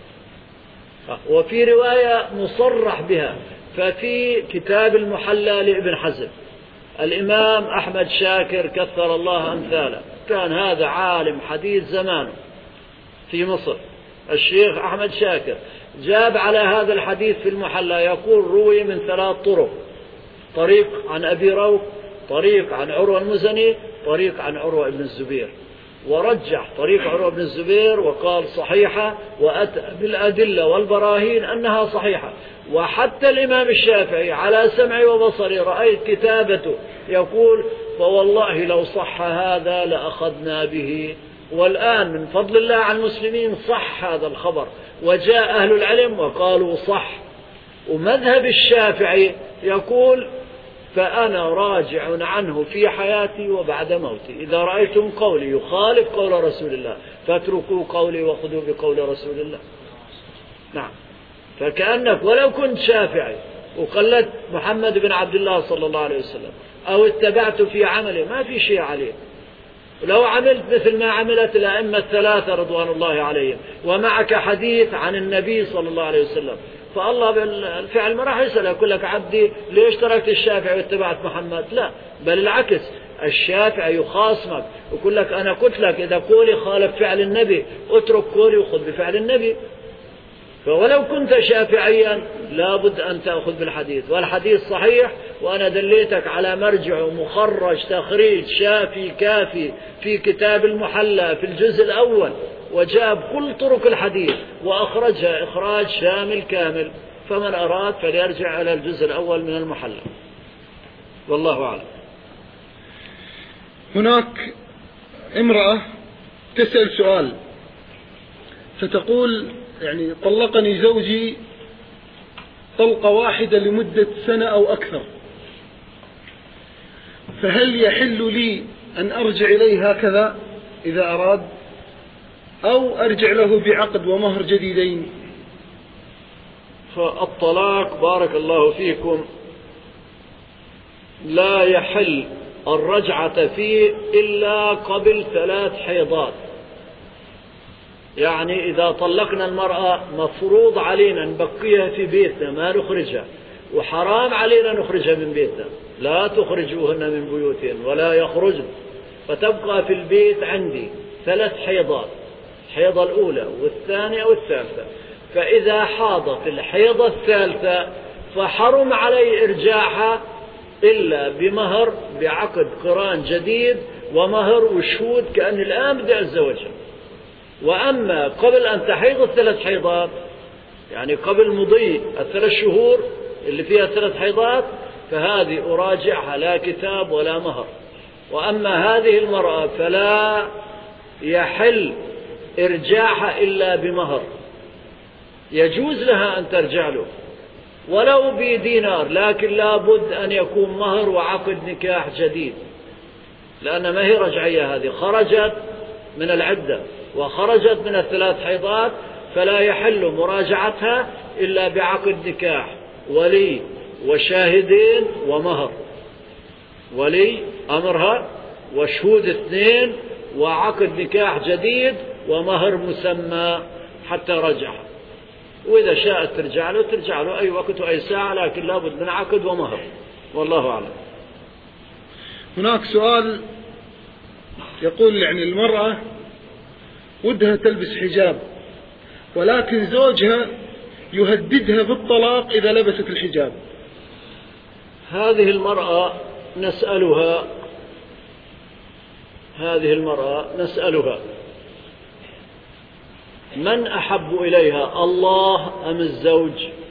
وفي رواية مصرح بها. ففي كتاب المحلى لابن حزم الإمام أحمد شاكر كثر الله أمثاله، كان هذا عالم حديث زمانه في مصر، الشيخ أحمد شاكر جاب على هذا الحديث في المحلى، يقول روي من ثلاث طرق: طريق عن أبي روح، طريق عن عروة المزني، طريق عن عروة بن الزبير. ورجح طريق عروة بن الزبير وقال صحيحة، وأتى بالأدلة والبراهين أنها صحيحة. وحتى الإمام الشافعي على سمعي وبصري رأيت كتابته يقول فوالله لو صح هذا لأخذنا به. والآن من فضل الله على المسلمين صح هذا الخبر، وجاء أهل العلم وقالوا صح. ومذهب الشافعي يقول فأنا راجع عنه في حياتي وبعد موتي، إذا رأيتم قولي يخالف قول رسول الله فاتركوا قولي وخذوا بقول رسول الله. نعم. فكأنك ولو كنت شافعي وقلدت محمد بن عبد الله صلى الله عليه وسلم أو اتبعت في عمله ما في شيء عليه. لو عملت مثل ما عملت الأئمة الثلاثة رضوان الله عليهم ومعك حديث عن النبي صلى الله عليه وسلم، فالله بالفعل ما راح يسأل يقول لك عبدي ليش تركت الشافعي واتبعت محمد؟ لا، بل العكس، الشافعي يخاصمك ويقول لك أنا قلت لك إذا قولي خالف فعل النبي اترك قولي وخذ بفعل النبي. فولو كنت شافعيا لابد أن تأخذ بالحديث، والحديث صحيح، وأنا دليتك على مرجع مخرج تخريج شافي كافي في كتاب المحلى في الجزء الأول، وجاب كل طرق الحديث وأخرجها إخراج شامل كامل. فمن أراد فليرجع إلى الجزء الأول من المحلى. والله أعلم. هناك امرأة تسأل سؤال فتقول يعني طلقني زوجي طلقة واحدة لمدة سنة أو أكثر، فهل يحل لي أن أرجع إليه هكذا إذا أراد، أو أرجع له بعقد ومهر جديدين؟ فالطلاق بارك الله فيكم لا يحل الرجعة فيه إلا قبل ثلاث حيضات. يعني إذا طلقنا المرأة مفروض علينا نبقيها في بيتنا ما نخرجها، وحرام علينا نخرجها من بيتنا، لا تخرجوهن من بيوتهن ولا يخرجن، فتبقى في البيت عندي ثلاث حيضات، الحيضة الأولى والثانية والثالثة. فإذا حاضت الحيضة الثالثة فحرم علي إرجاعها إلا بمهر بعقد قران جديد ومهر وشهود كأن الآن بدي أتزوجها. وأما قبل أن تحيض الثلاث حيضات، يعني قبل مضي الثلاث شهور اللي فيها ثلاث حيضات، فهذه أراجعها لا كتاب ولا مهر. وأما هذه المرأة فلا يحل إرجاعها إلا بمهر، يجوز لها أن ترجع له ولو بدينار، لكن لا بد أن يكون مهر وعقد نكاح جديد، لأن ما هي رجعية، هذه خرجت من العدة وخرجت من الثلاث حيضات، فلا يحل مراجعتها إلا بعقد نكاح، ولي وشاهدين ومهر، ولي أمرها وشهود اثنين وعقد نكاح جديد ومهر مسمى حتى رجعها. وإذا شاءت ترجع له ترجع له أي وقت وأي ساعة، لكن لابد من عقد ومهر. والله أعلم. هناك سؤال يقول يعني المرأة ودها تلبس حجاب، ولكن زوجها يهددها بالطلاق إذا لبست الحجاب. هذه المرأة نسألها هذه المرأة نسألها من أحب إليها، الله أم الزوج؟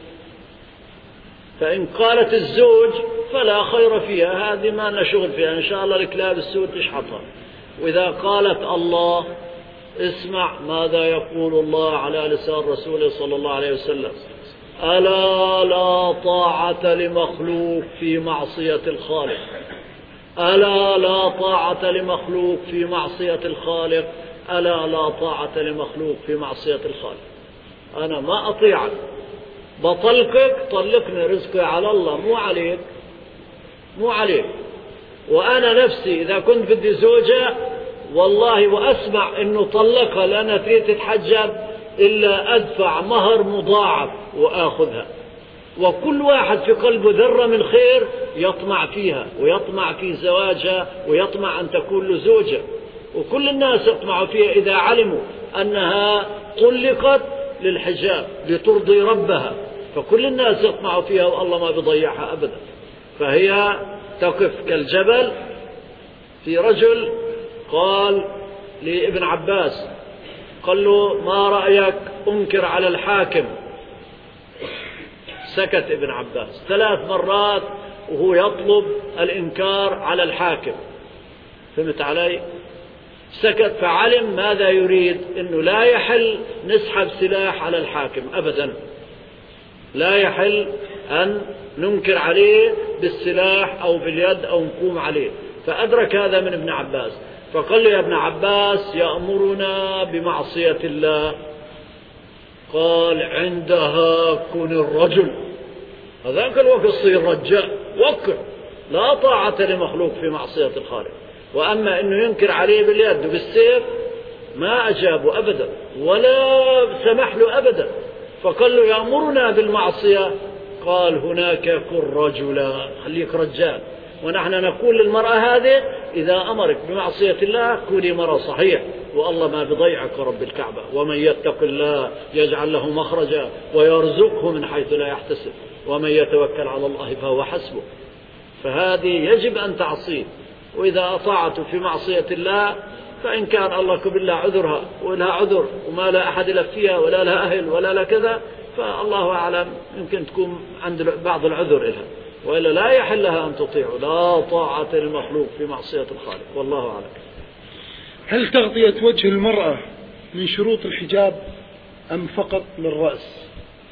فإن قالت الزوج فلا خير فيها، هذه ما نشغل فيها، إن شاء الله الكلاب السود تشحطها. وإذا قالت الله، اسمع ماذا يقول الله على لسان رسوله صلى الله عليه وسلم: ألا لا طاعة لمخلوق في معصية الخالق، ألا لا طاعة لمخلوق في معصية الخالق، ألا لا طاعة لمخلوق في معصية الخالق. أنا ما أطيعك، بطلقك طلقني، رزقي على الله مو عليك، مو عليك. وأنا نفسي إذا كنت بدي زوجة والله وأسمع إنه طلقها لأنها تريد تتحجب، إلا أدفع مهر مضاعف وآخذها. وكل واحد في قلبه ذرة من خير يطمع فيها ويطمع في زواجها ويطمع أن تكون له زوجة، وكل الناس يطمعوا فيها إذا علموا أنها طلقت للحجاب لترضي ربها، فكل الناس يطمعوا فيها والله ما بيضيعها أبدا. فهي تقف كالجبل. في رجل قال لابن عباس، قال له: ما رأيك أنكر على الحاكم؟ سكت ابن عباس ثلاث مرات وهو يطلب الإنكار على الحاكم، فهمت علي؟ سكت، فعلم ماذا يريد، إنه لا يحل نسحب سلاح على الحاكم أبدا، لا يحل أن ننكر عليه بالسلاح أو باليد أو نقوم عليه. فأدرك هذا من ابن عباس، فقال له: يا ابن عباس يأمرنا بمعصية الله. قال: عندها كن الرجل، هذاك الوقت صير رجال، وقع لا طاعة لمخلوق في معصية الخالق. وأما أنه ينكر عليه باليد وبالسيف ما أجابه أبدا ولا سمح له أبدا. فقال له: يأمرنا بالمعصية. قال: هناك كن رجلا، خليك رجال. ونحن نقول للمرأة هذه: إذا أمرك بمعصية الله كوني مرأة صحيح، والله ما بضيعك رب الكعبة. ومن يتق الله يجعل له مخرجا ويرزقه من حيث لا يحتسب ومن يتوكل على الله فهو حسبه. فهذه يجب أن تعصيه. وإذا أطاعته في معصية الله فإن كان الله كبلا عذرها ولها عذر وما لا أحد يلفيها ولا لها أهل ولا لا كذا، فالله أعلم يمكن تكون عند بعض العذر إلها، وإلا لا يحل لها أن تطيعه. لا طاعة للمخلوق في معصية الخالق. والله أعلم. هل تغطية وجه المرأة من شروط الحجاب أم فقط للرأس؟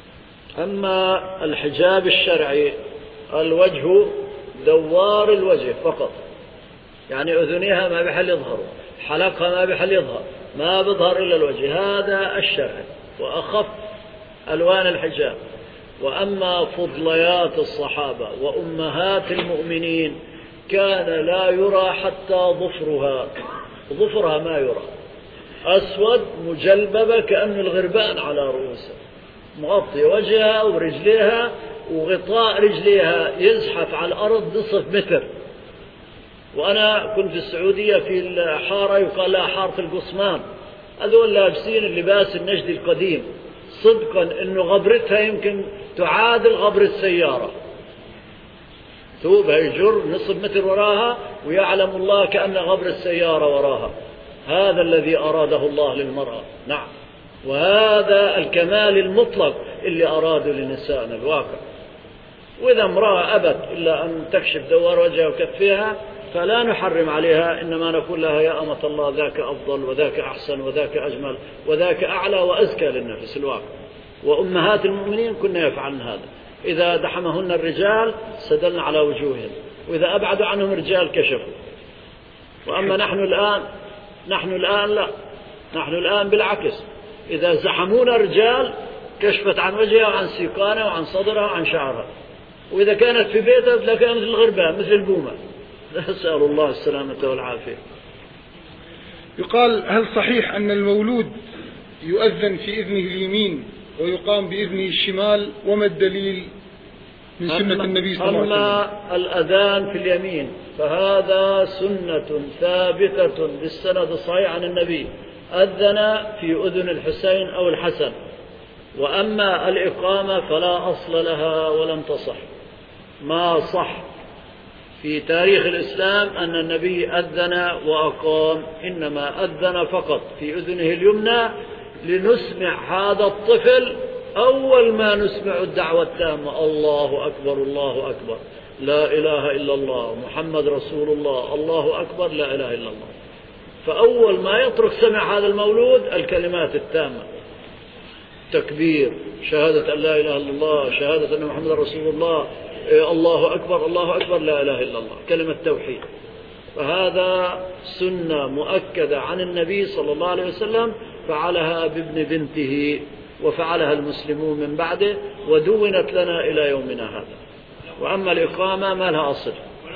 أما الحجاب الشرعي الوجه دوار الوجه فقط، يعني أذنيها ما بحل يظهروا، حلقها ما بحل يظهر، ما بظهر إلا الوجه، هذا الشرعي وأخف ألوان الحجاب. وأما فضليات الصحابة وأمهات المؤمنين كان لا يرى حتى ظفرها، ظفرها ما يرى، أسود مجلببة كأن الغربان على رؤوسها، مغطي وجهها ورجليها، وغطاء رجليها يزحف على الأرض نصف متر. وأنا كنت في السعودية في الحارة يقال لها حارة القصمان، هذول لابسين اللباس النجدي القديم، صدقا إنه غبرتها يمكن تعادل غبر السيارة، ثوبها يجر نصف متر وراها ويعلم الله كأن غبر السيارة وراها. هذا الذي أراده الله للمرأة، نعم، وهذا الكمال المطلق اللي أراده لنسائنا الواقع. وإذا امرأة أبت إلا أن تكشف دوار وجهها وكفيها فلا نحرم عليها، إنما نقول لها: يا أمة الله ذاك أفضل وذاك أحسن وذاك أجمل وذاك أعلى وأزكى للنفس الواقع. وأمهات المؤمنين كنا يفعلن هذا، إذا دحمهن الرجال سدلن على وجوههم، وإذا أبعدوا عنهم الرجال كشفوا. وأما نحن الآن نحن الآن لا، نحن الآن بالعكس، إذا زحمونا الرجال كشفت عن وجهها وعن سيقانها وعن صدرها وعن شعرها، وإذا كانت في بيتها تلاقيها مثل الغربان مثل البومة. نسأل الله السلامة والعافية. يقال: هل صحيح أن المولود يؤذن في إذنه اليمين ويقام بإذنه الشمال، وما الدليل من سنة النبي صلى الله عليه وسلم؟ أما الأذان في اليمين فهذا سنة ثابتة بالسند الصحيح عن النبي، أذن في أذن الحسين أو الحسن. وأما الإقامة فلا أصل لها ولم تصح، ما صح في تاريخ الإسلام أن النبي أذن وأقام، إنما أذن فقط في أذنه اليمنى لنسمع هذا الطفل أول ما نسمع الدعوة التامة: الله أكبر الله أكبر لا إله إلا الله محمد رسول الله الله أكبر لا إله إلا الله. فأول ما يترك سمع هذا المولود الكلمات التامة: تكبير، شهادة أن لا إله إلا الله، شهادة أن محمد رسول الله، الله أكبر الله أكبر لا إله إلا الله، كلمة توحيد. فهذا سنة مؤكدة عن النبي صلى الله عليه وسلم، فعلها بابن بنته وفعلها المسلمون من بعده، ودونت لنا إلى يومنا هذا. وأما الإقامة ما لها أصل،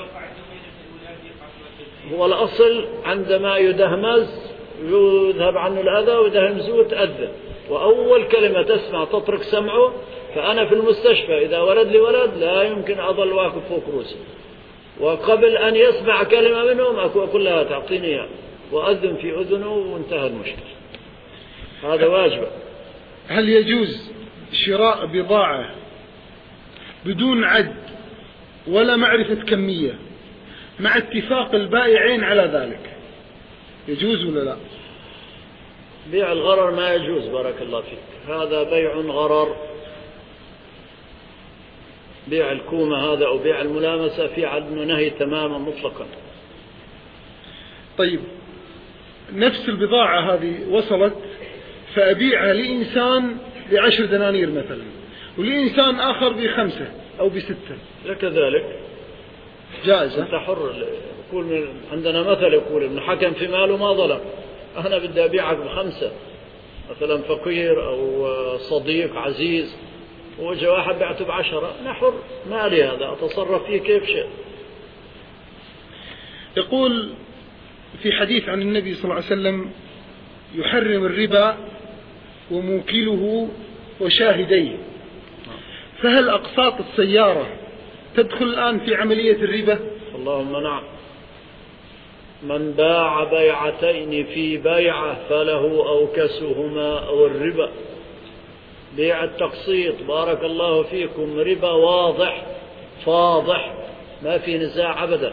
هو الأصل عندما يدهمز يذهب عنه الأذى ويدهمزه تأذن، وأول كلمة تسمع تترك سمعه. فأنا في المستشفى إذا ولد لي ولد لا يمكن أظل واقف فوق رؤوسي، وقبل أن يسمع كلمة منهم أقول لها تعطيني إياه، وأذن في أذنه وانتهى المشكلة. هذا واجب. هل يجوز شراء بضاعة بدون عد ولا معرفة كمية مع اتفاق البائعين على ذلك؟ يجوز ولا لا؟ بيع الغرر ما يجوز، بارك الله فيك، هذا بيع غرر. بيع الكومة هذا أو بيع الملامسة في عنه نهي تماما مطلقا. طيب، نفس البضاعة هذه وصلت فأبيعها لإنسان بعشر دنانير مثلا، ولإنسان آخر بخمسة أو بستة، لكذلك جائزة. أنت حر. يقول من عندنا مثل يقول ابن حكم في ماله ما ظلم. أنا بدي أبيعك بخمسة، مثلا فقير أو صديق عزيز، وجاء واحد بعته بعشرة، أنا حر، مالي هذا، أتصرف فيه كيف شيء. يقول في حديث عن النبي صلى الله عليه وسلم: يحرم الربا وموكله وشاهديه. فهل أقساط السيارة تدخل الآن في عملية الربا؟ اللهم نعم. من باع بيعتين في بيعة فله أوكسهما أو الربا. بيع التقسيط بارك الله فيكم ربا واضح فاضح، ما في نزاع أبدا.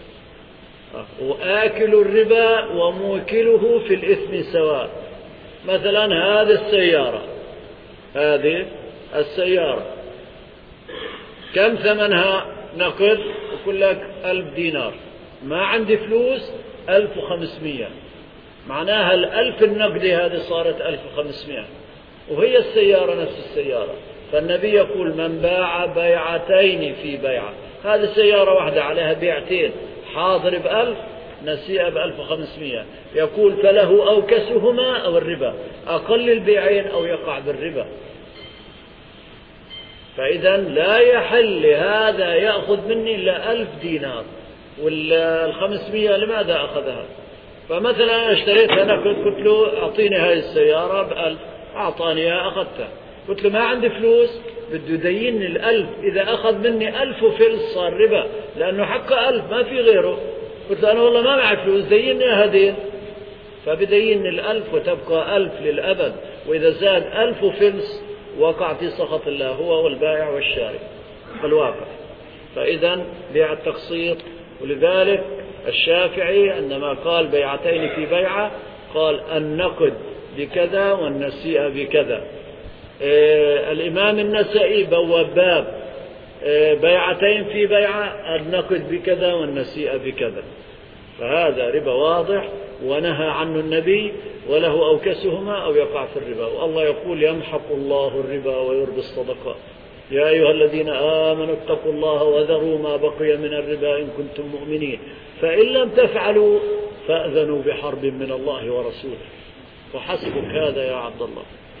وآكل الربا وموكله في الإثم سواء. مثلا هذه السيارة هذه السيارة كم ثمنها نقد؟ يقول لك ألف دينار، ما عندي فلوس ألف وخمسمية، معناها الألف النقدي هذه صارت ألف وخمسمية، وهي السيارة نفس السيارة. فالنبي يقول: من باع بيعتين في بيعة، هذه سيارة واحدة عليها بيعتين، حاضر بألف نسيئة بألف وخمسمية، يقول فله أوكسهما أو الربا، أقل البيعين أو يقع بالربا. فإذا لا يحل هذا يأخذ مني إلا ألف دينار، والخمسمية لماذا أخذها؟ فمثلا أنا اشتريتها نقد، قلت له أعطيني هاي السيارة بألف، أعطانيها أخذتها، قلت له ما عندي فلوس، بده يديني الألف، إذا أخذ مني ألف وفلس صار ربا، لأنه حقه ألف ما في غيره. قلت له أنا والله ما معي فلوس، ديني هدين، فبديني الألف وتبقى ألف للأبد، وإذا زاد ألف وفلس وقع في سخط الله هو والبائع والشاري بالواقع. فإذا بيع التقسيط. ولذلك الشافعي عندما قال بيعتين في بيعة قال النقد بكذا والنسيئة بكذا. آه الإمام النسائي بواب باب آه بيعتين في بيعة، النقد بكذا والنسيئة بكذا. فهذا ربا واضح ونهى عنه النبي، وله أوكسهما أو يقع في الربا. والله يقول: يمحق الله الربا ويربي الصدقات. يا أيها الذين آمنوا اتقوا الله وذروا ما بقي من الربا إن كنتم مؤمنين، فإن لم تفعلوا فأذنوا بحرب من الله ورسوله. وحسبك هذا يا عبد الله.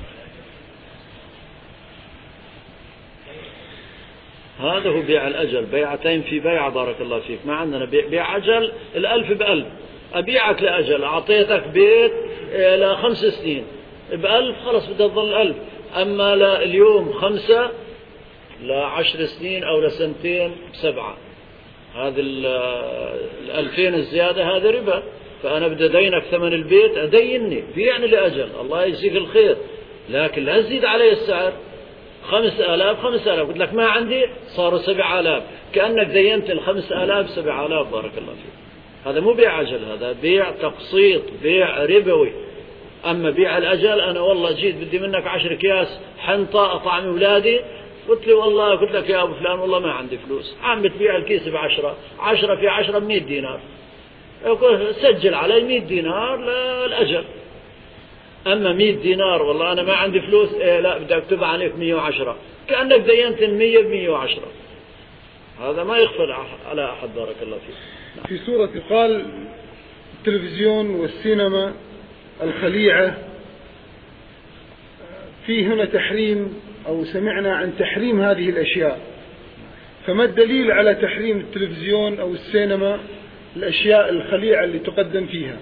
هذا هو بيع الأجل، بيعتين في بيعة بارك الله فيك. ما عندنا بيع, بيع أجل الألف بألف، أبيعك لأجل، أعطيتك بيت لخمس سنين بألف، خلص بدها تظل ألف، أما لا اليوم خمسة لا عشر سنين أو لسنتين سبعة، هذه الألفين الزيادة هذا ربا. فأنا بدي أدينك ثمن البيت أديني بيعني لأجل الله يجزيك الخير، لكن لا تزيد علي السعر. خمس آلاف خمس آلاف قلت لك ما عندي صاروا سبع آلاف، كأنك دينت الخمس آلاف سبع آلاف. بارك الله فيك. هذا مو بيع أجل، هذا بيع تقسيط، بيع ربوي. أما بيع الأجل أنا والله جيت بدي منك عشر أكياس حنطة أطعم أولادي، قلت لي والله قلت لك يا أبو فلان والله ما عندي فلوس، عم بتبيع الكيس بعشرة، عشرة في عشرة بمئة دينار، سجل علي مئة دينار للأجل. أما مئة دينار والله أنا ما عندي فلوس، إيه لا بدي أكتب عليك مئة وعشرة، كأنك دينت المية بمئة وعشرة. هذا ما يغفل على أحد. بارك الله فيك. نعم. في سورة قال التلفزيون والسينما الخليعة، في هنا تحريم أو سمعنا عن تحريم هذه الأشياء، فما الدليل على تحريم التلفزيون أو السينما الأشياء الخليعة اللي تقدم فيها؟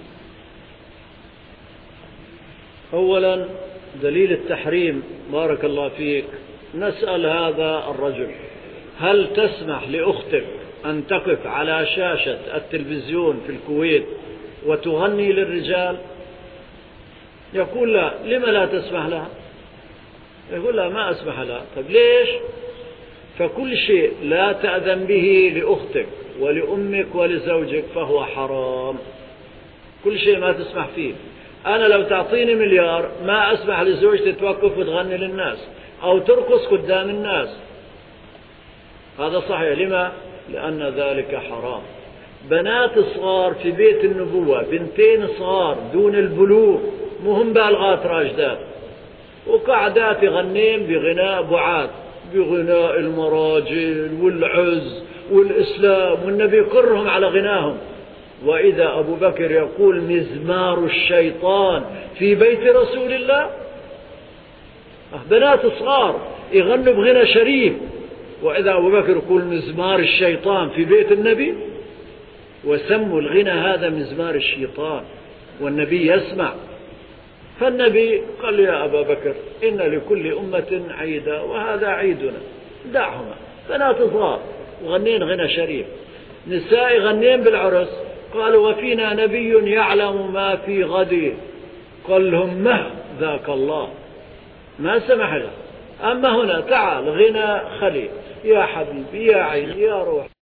أولا دليل التحريم بارك الله فيك، نسأل هذا الرجل هل تسمح لأختك أن تقف على شاشة التلفزيون في الكويت وتغني للرجال؟ يقول لا. لما لا تسمح لها؟ يقول لا ما أسمح لها. طيب ليش؟ فكل شيء لا تأذن به لأختك ولأمك ولزوجك فهو حرام. كل شيء ما تسمح فيه. أنا لو تعطيني مليار ما أسمح لزوجتي توقف وتغني للناس أو ترقص قدام الناس. هذا صحيح. لما؟ لأن ذلك حرام. بنات صغار في بيت النبوة، بنتين صغار دون البلوغ، مهم بالغات راشدات، وقعدات يغنين بغناء بعاد، بغناء المراجل والعز والإسلام، والنبي يقرهم على غناهم. وإذا أبو بكر يقول مزمار الشيطان في بيت رسول الله، بنات صغار يغنوا بغنى شريف، وإذا أبو بكر يقول مزمار الشيطان في بيت النبي، وسموا الغنى هذا مزمار الشيطان والنبي يسمع. فالنبي قال يا أبا بكر إن لكل أمة عيدا وهذا عيدنا، دعهما. بنات صغار وغنين غنى شريف، نساء غنين بالعرس، قالوا وفينا نبي يعلم ما في غد، قال لهم مه ذاك الله، ما سمح له. أما هنا تعال غنى خلي، يا حبيبي يا عيني يا روح.